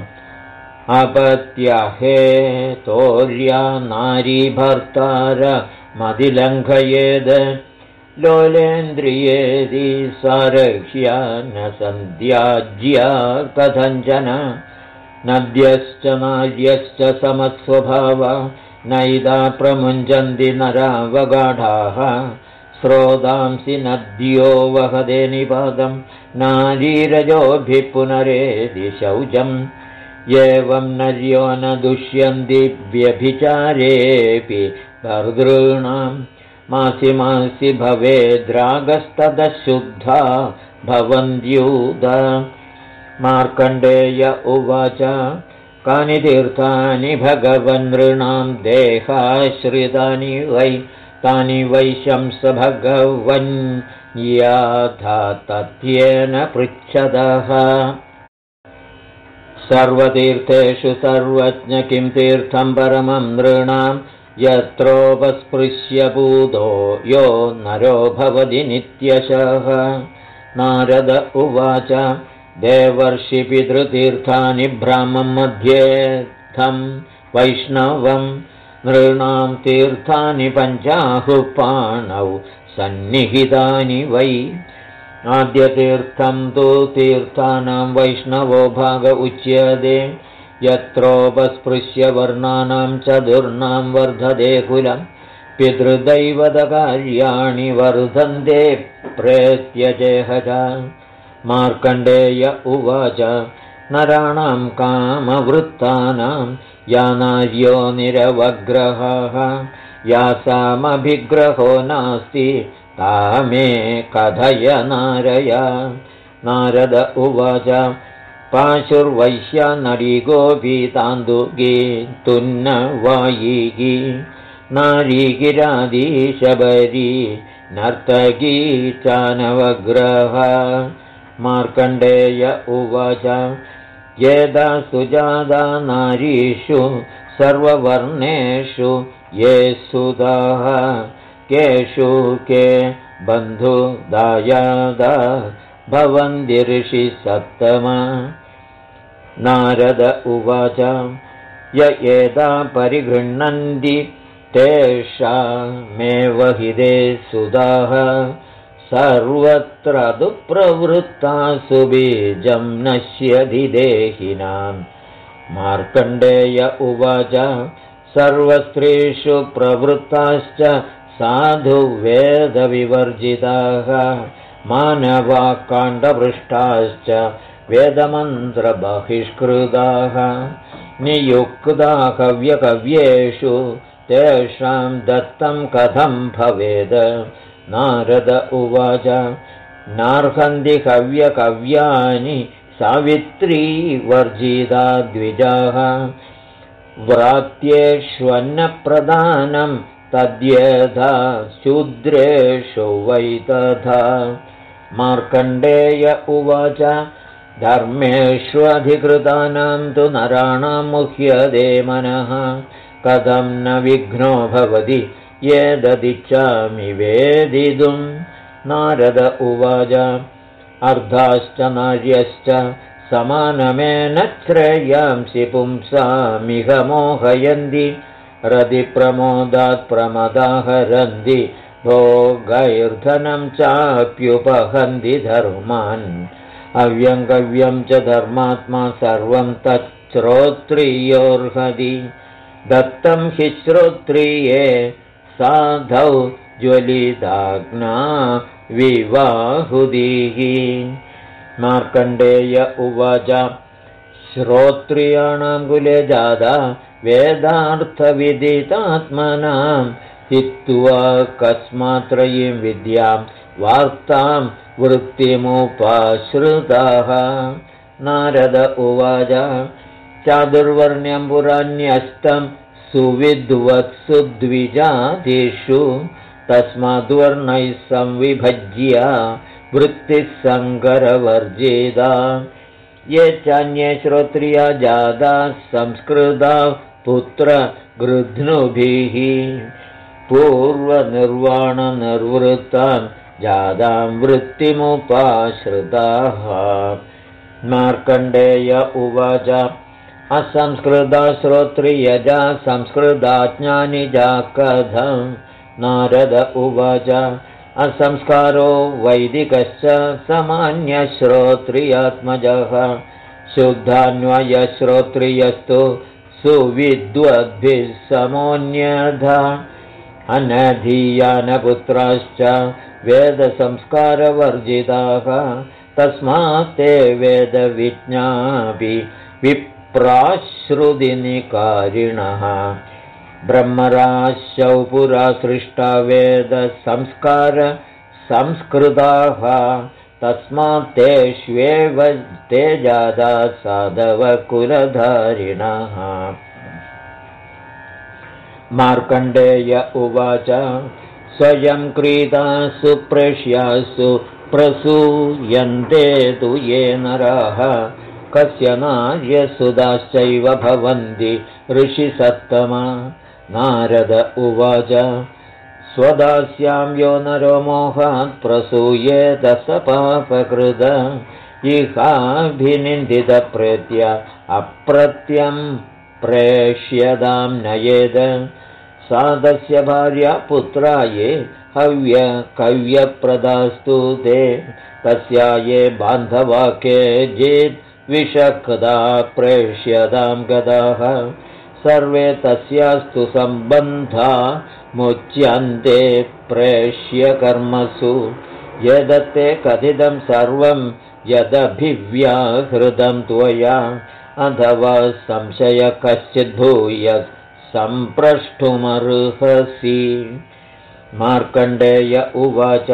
अपत्यहेतोर्या नारी भर्तारमधिलङ्घयेत् लोलेन्द्रियेदि सारक्ष्या न सन्त्याज्या कथञ्चन नद्यश्च नार्यश्च समस्वभावा नैदा प्रमुञ्चन्ति नरावगाढाः स्रोतांसि नद्यो वहदे निपातं नारीरजोभिः पुनरेदि शौचम् एवं नर्यो न दुष्यन्ति व्यभिचारेऽपि भर्तॄणां मासि मासि भवेद्रागस्ततः शुद्धा भवन्त्यूत मार्कण्डेय उवाच कानि तीर्थानि भगवन् नृणां देहाश्रितानि वै तानि वै शंस भगवन् याथा तथ्येन पृच्छतः सर्वतीर्थेषु सर्वज्ञ किं तीर्थं परमं नृणां यत्रोपस्पृश्य पूतो यो नरो भवति नित्यशः नारद उवाच देवर्षिपितृतीर्थानि ब्राह्मं मध्येत्थं वैष्णवं नृणां तीर्थानि पञ्चाहुपाणौ सन्निहितानि वै आद्यतीर्थं तु तीर्थानां वैष्णवो भाग उच्यते यत्रोपस्पृश्य वर्णानां चतुर्णां वर्धते कुलं पितृदैवतकार्याणि वर्धन्ते प्रेत्यजेहज मार्कण्डेय उवाच नराणां कामवृत्तानां या नार्यो निरवग्रहाः यासामभिग्रहो नास्ति तामे कथय नारय नारद उवाच पाशुर्वैश्या नरी गोपीतान्दुगी तुन्नवायिगी नारी गिरादी शबरी नर्तकी चानवग्रह मार्कण्डेय उवाच येदा सुजाता नारीषु सर्ववर्णेषु ये सुताः केषु के बन्धुदायादा भवन्ति ऋषि सत्तमा नारद उवाच य एता परिगृह्णन्ति तेषामेव हिते सुधाः सर्वत्र दुःप्रवृत्तासु बीजं नश्यति देहिनां मार्कण्डेय उवाच सर्वस्त्रीषु प्रवृत्ताश्च साधु वेदविवर्जिताः मानवाकाण्डपृष्ठाश्च वेदमन्त्रबहिष्कृताः नियुक्ता कव्यकव्येषु तेषां दत्तं कथं भवेद। नारद उवाच नार्हन्ति कव्यकव्यानि सावित्री वर्जिता द्विजाः व्रात्येष्वन्नप्रदानं तद्यथा शूद्रेषु वै तथा। मार्कण्डेय उवाच धर्मेष्वधिकृतानां तु नराणां मुह्यते मनः कथं न विघ्नो भवति येददिच्छामि वेदितुं। नारद उवाच अर्धाश्च नार्यश्च समानमेन श्रेयांसि पुंसामिह मोहयन्ति रतिप्रमोदात् प्रमदाहरन्ति भोगैर्धनं चाप्युपहन्ति धर्मान् अव्यङ्गव्यं च धर्मात्मा सर्वं तच्छ्रोत्रियोर्हति दत्तं हि श्रोत्रिये साधौ ज्वलिताग्ना विवाहुदिः। मार्कण्डेय उवाच श्रोत्रियाणां कुले जाता वेदार्थविदितात्मनां हित्वा कस्मात्रयीं विद्यां वार्तां वृत्तिमुपाश्रिताः। नारद उवाच चातुर्वर्ण्यं पुराण्यस्तं सुविद्वत्सु द्विजातिषु तस्माद्वर्णैः संविभज्य वृत्तिः सङ्करवर्जिता। ये चान्ये श्रोत्रिया जाता संस्कृता पुत्रगृध्नुभिः पूर्वनिर्वाणनिर्वृत्तां जातां वृत्तिमुपाश्रिताः। मार्कण्डेय उवाच असंस्कृता श्रोत्रियजा संस्कृता ज्ञानिजा कथं। नारद उवाच असंस्कारो वैदिकश्च सामान्यश्रोत्रियात्मजः शुद्धान्वयश्रोत्रियस्तु सुविद्वद्भिः समोऽन्यथा अनधीयानपुत्राश्च वेदसंस्कारवर्जिताः तस्मात् ते वेदविज्ञापि विप्राश्रुतिनिकारिणः ब्रह्मराशौ पुरा सृष्टा वेदसंस्कार संस्कृताः तस्मात् तेष्वेव ते जाता साधवकुलधारिणः। मार्कण्डेय उवाच स्वयं क्रीतासु प्रेष्यासु प्रसूयन्ते तु ये नराः कस्य नार्यसुदाश्चैव भवन्ति ऋषिसत्तमा। नारद उवाच स्वदास्यां यो नरो मोहात् प्रसूयेत स पापकृत इहाभिनिन्दितप्रेत्य अप्रत्यं प्रेष्यतां नयेद साधस्य भार्या पुत्रा ये हव्यकव्यप्रदास्तु ते तस्या ये बान्धवा केचित् विषक्ता प्रेष्यतां गदाः सर्वे तस्यास्तु सम्बन्धा मुच्यन्ते प्रेष्यकर्मसु यदत्ते कथितं सर्वं यदभिव्याहृतं त्वया अथवा संशय कश्चित् भूयः सम्प्रष्टुमर्हसि। मार्कण्डेय उवाच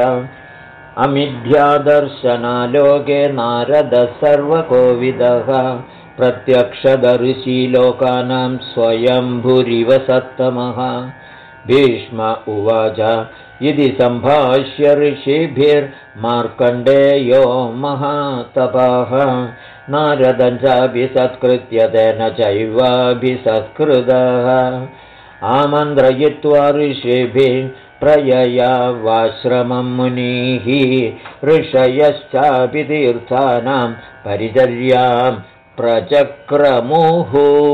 अमिथ्यादर्शनालोके नारद सर्वकोविदः प्रत्यक्षदर्शी लोकानां स्वयंभुरिव सत्तमः। भीष्म उवाच इति सम्भाष्य ऋषिभिर्मार्कण्डेयो महातपः नारदं चापि सत्कृत्य तेन चैवाभिसत्कृतः आमन्त्रयित्वा ऋषिभिः प्रययावाश्रमं मुनिः ऋषयश्चापि तीर्थानां परिचर्यां प्रचक्रमुः।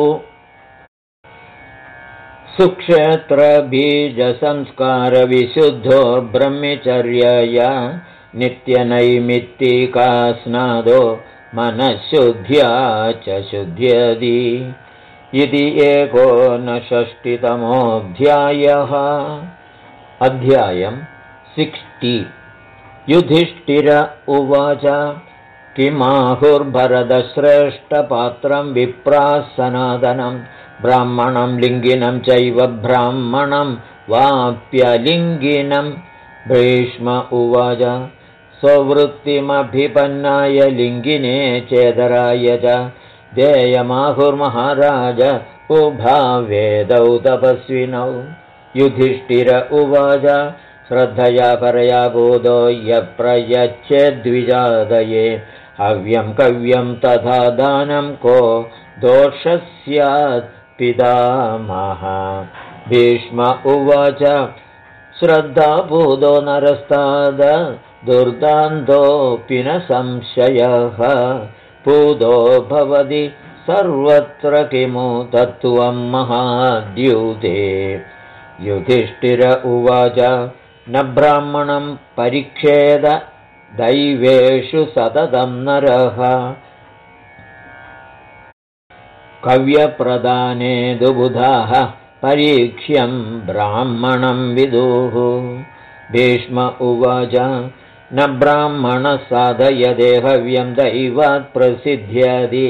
सुक्षेत्रबीजसंस्कारविशुद्धो ब्रह्मचर्यया नित्यनैमित्तिकास्नादो मनःशुद्ध्या च शुध्यति इति 19षष्टितमोऽध्यायः। अध्यायम् 60। युधिष्ठिर उवाच किमाहुर्भरतश्रेष्ठपात्रं विप्राः सनातनं ब्राह्मणं लिङ्गिनं चैव ब्राह्मणं वाप्यलिङ्गिनं। भीष्म उवाच स्ववृत्तिमभिपन्नाय लिङ्गिने चेदराय च देयमाहुर्महाराज उभावेदौ तपस्विनौ। युधिष्ठिर उवाच श्रद्धया परया बोधो यप्रयच्छेद्विजादये हव्यं कव्यं तथा दानं को दोषः स्यात् पितामह। भीष्म उवाच श्रद्धापूतो नरस्ताद दुर्दान्तोऽपि न संशयः पूतो भवति सर्वत्र किमु तत्त्वं महाद्यूते। युधिष्ठिर उवाच न ब्राह्मणं परिच्छेद दैवेषु सततं नरः कव्यप्रदाने दुबुधाः परीक्ष्यं ब्राह्मणं विदुः। भीष्म उवाच न ब्राह्मणः साधयते हव्यं दैवात् प्रसिद्ध्यति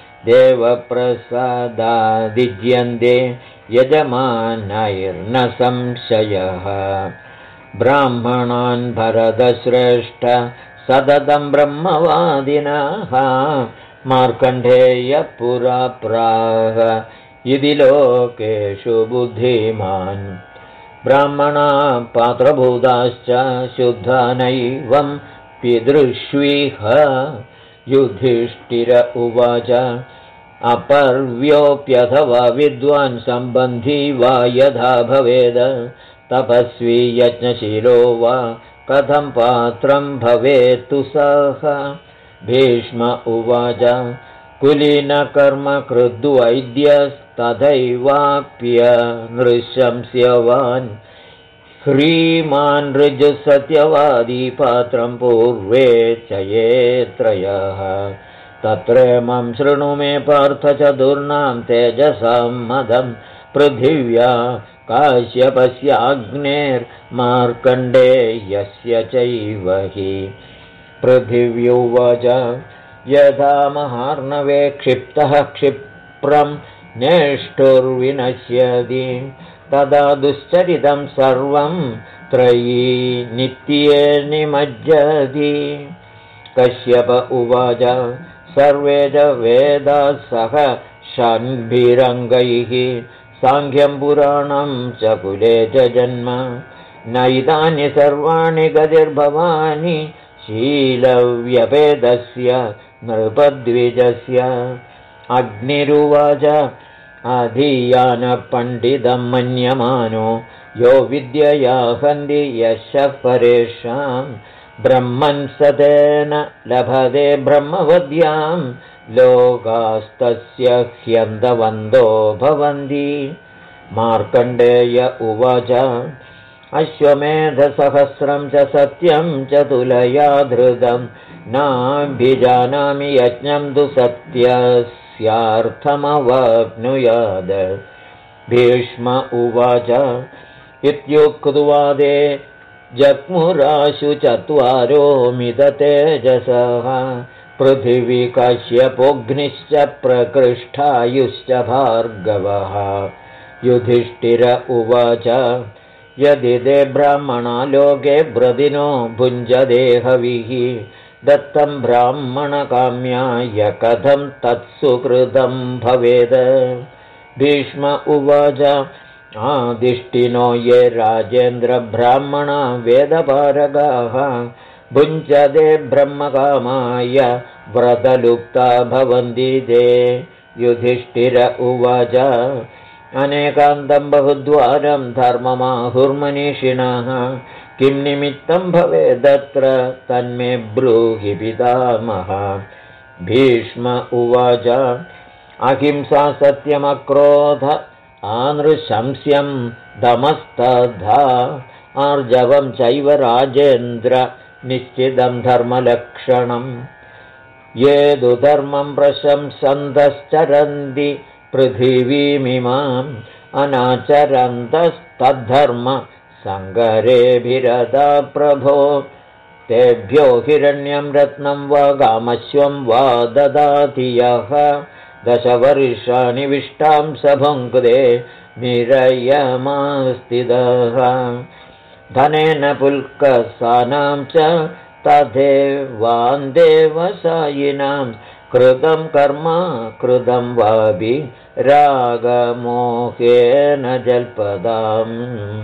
देवप्रसादादिज्यन्ते यजमानैर्न संशयः। ब्राह्मणान् भरतश्रेष्ठ सततं ब्रह्मवादिनः मार्कण्डेय पुरा प्राह इति लोकेषु बुद्धिमान्। ब्राह्मणा पात्रभूताश्च शुद्धा नैवं पितृष्विह। युधिष्ठिर उवाच अपर्व्योऽप्यथवा विद्वान् सम्बन्धी वा यथा भवेद तपस्वी यज्ञशीलो वा कथं पात्रं भवेत्तु सः। भीष्म उवाच कुलीनकर्म कृद्वैद्यस्तथैवाप्यनृशंस्यवान् ह्रीमान् ऋजुसत्यवादी पात्रं पूर्वे च ये त्रयः। तत्रेमं शृणु मे पार्थ चतुर्णां तेजसां मदं पृथिव्या काश्यपस्याग्नेर्मार्कण्डेयस्य चैव हि। पृथिव्युवाच यथा महार्णवे क्षिप्तः क्षिप्रं नेष्टुर्विनश्यति तदा दुश्चरितं सर्वं त्रयी नित्ये निमज्जति। कश्यप उवाच सर्वे च वेदाः सह षण्भिरङ्गैः साङ्ख्यं पुराणं च कुले च जन्म नैतानि सर्वाणि गतिर्भवानि शीलव्यपेदस्य नृपद्विजस्य। अग्निरुवाच अधियानपण्डितं मन्यमानो यो विद्यया हन्ति यशः परेषां ब्रह्मन् सतेन लभते ब्रह्मवद्यां लोकास्तस्य ह्यन्तवन्तो भवन्ति। मार्कण्डेय उवाच अश्वमेधसहस्रं च सत्यं च तुलया धृतं नाभिजानामि यज्ञं तु सत्यस्यार्थमवाप्नुयाद। भीष्म उवाच इत्युक्त्वा ते जग्मुराशु चत्वारो मिदतेजसः पृथिवी काश्यपोऽग्निश्च प्रकृष्टायुश्च भार्गवः। युधिष्ठिर उवाच यदि ते ब्राह्मणा लोके व्रतिनो भुञ्जते हविः दत्तं ब्राह्मणकाम्याय कथं तत्सुकृतं भवेत्। भीष्म उवाच आदिष्टिनो ये राजेन्द्र ब्राह्मणा वेदपारगाः भुञ्जते ब्रह्मकामाय व्रतलुप्ता भवन्ति ते। युधिष्ठिर उवाच अनेकान्तं बहुद्वारं धर्ममाहुर्मनीषिणः किं निमित्तं भवेदत्र तन्मे ब्रूहि पितामह। भीष्म उवाच अहिंसा सत्यमक्रोध आनृशंस्यं दमस्तथा आर्जवं चैव राजेन्द्र निश्चितं धर्मलक्षणम्। ये तु धर्मं प्रशंसन्तश्चरन्ति पृथिवीमिमाम् अनाचरन्तस्तद्धर्म सङ्गरेभिरदा प्रभो तेभ्यो हिरण्यं रत्नं वा गामश्वं वा ददाति यः 10 वर्षाणि विष्टां सभुङ्क्ते निरयमास्तिदः धनेन पुल्कसानां च तथैवान्देवसायिनां कृतं कर्म कृतं वापि रागमोहेन जल्पदाम्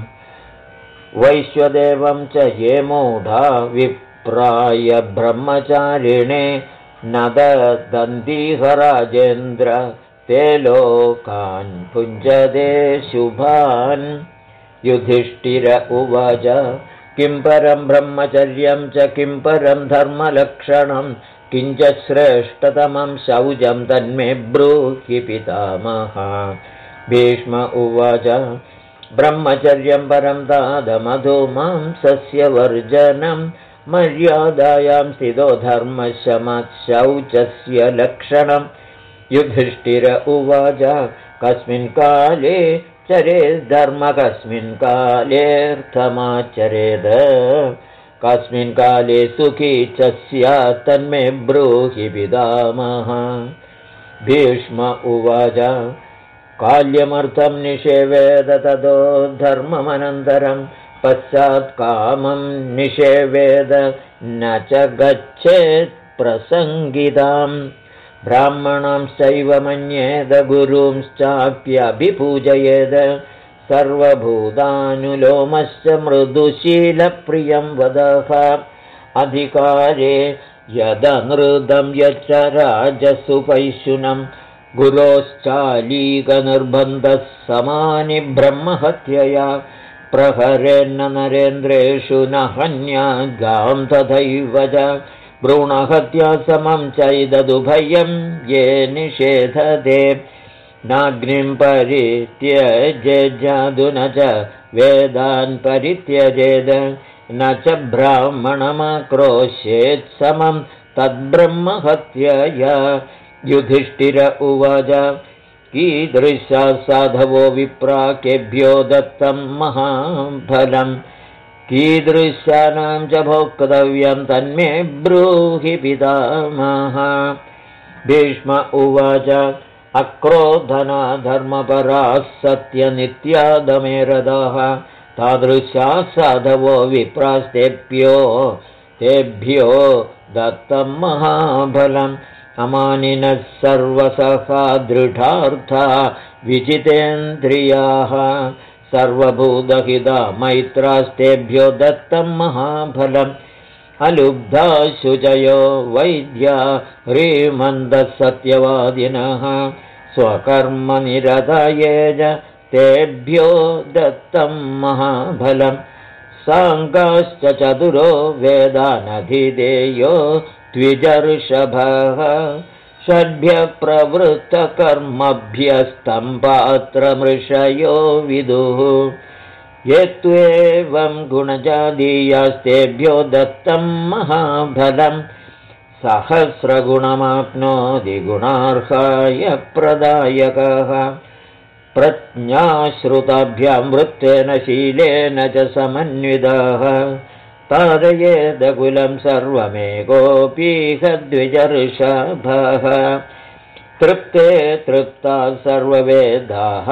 वैश्वदेवं च ये मूढा विप्राय ब्रह्मचारिणे न ददन्तीह राजेन्द्र ते लोकान् भुञ्जते शुभान् युधिष्ठिर उवाच किं परं ब्रह्मचर्यं च किं परं धर्मलक्षणं किञ्च श्रेष्ठतमं शौचं तन्मे ब्रूहि पितामह भीष्म उवाच ब्रह्मचर्यं परं दादमधुमांसस्य वर्जनं मर्यादायां स्थितो धर्मशमशौचस्य लक्षणं युधिष्ठिर उवाच कस्मिन् काले चरेद् धर्म कस्मिन् कालेऽर्थमाचरेद कस्मिन् काले सुखी च स्यात् तन्मे ब्रूहि पितामह भीष्म उवाच काल्यमर्थं निषेवेद ततो धर्ममनन्तरं पश्चात् कामं निषेवेद न च गच्छेत् प्रसङ्गिताम् ब्राह्मणांश्चैव मन्येद गुरूंश्चाप्यभिपूजयेद सर्वभूतानुलोमश्च मृदुशीलप्रियं वदः अधिकारे यदनृतं यच्च राजसुपैशुनं गुरोश्चालीकनिर्बन्धः समानि ब्रह्महत्यया प्रहरेन्न नरेन्द्रेषु न हन्याद्गां तथैव च भ्रूणहत्या समं चैददुभयं ये निषेधते नाग्निं परित्यजेज्जादु न च वेदान् परित्यजेद न च ब्राह्मणमाक्रोश्येत् समं तद्ब्रह्महत्यया युधिष्ठिर उवाच कीदृशा साधवो विप्रा केभ्यो दत्तं महाफलम् कीदृशानां च भोक्तव्यं तन्मे ब्रूहि पितामह भीष्म उवाच अक्रोधना धर्मपराः सत्यनित्यादमेरदाः तादृशाः साधवो तेभ्यो दत्तं महाफलम् अमानिनः सर्वसखा दृढार्था विजितेन्द्रियाः सर्वभूतहिता मैत्रास्तेभ्यो दत्तं महाफलम् अलुब्धा शुचयो वैद्या ह्रीमन्तः सत्यवादिनः स्वकर्मनिरता ये च तेभ्यो दत्तं महाफलम् साङ्गाश्च चतुरो वेदानधिदेयो द्विजर्षभः षड्भ्यः प्रवृत्तकर्मभ्यस्तं पात्रमृषयो विदुः ये त्वेवं गुणजातीयास्तेभ्यो दत्तं महाफलं सहस्रगुणमाप्नोति गुणार्हाय प्रदायकः प्रज्ञाश्रुताभ्यां वृत्तेन शीलेन च समन्वितः तारयेदकुलं सर्वमेकोऽपीह द्विजर्षभः तृप्ते तृप्ताः सर्ववेदाः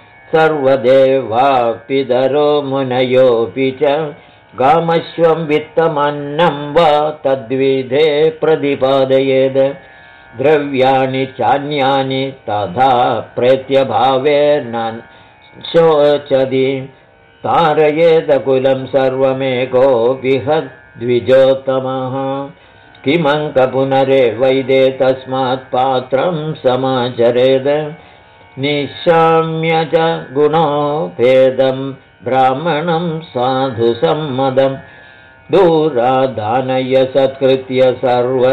सर्वदेवापितरो मुनयोऽपि च गामश्वं वित्तमन्नं वा तद्विधे प्रतिपादयेद् द्रव्याणि चान्यानि तथा प्रेत्यभावेन शोचति तारयेदकुलं सर्वमेकोऽपिह द्विजोत्तमः किमङ्कपुनरे वैदे तस्मात् पात्रं समाचरेद निशाम्य च गुणोपेदं ब्राह्मणं साधुसम्मदं दूरादानय सत्कृत्य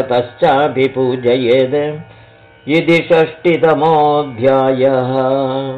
सर्वतश्चाभिपूजयेत् इति 6तमोऽध्यायः।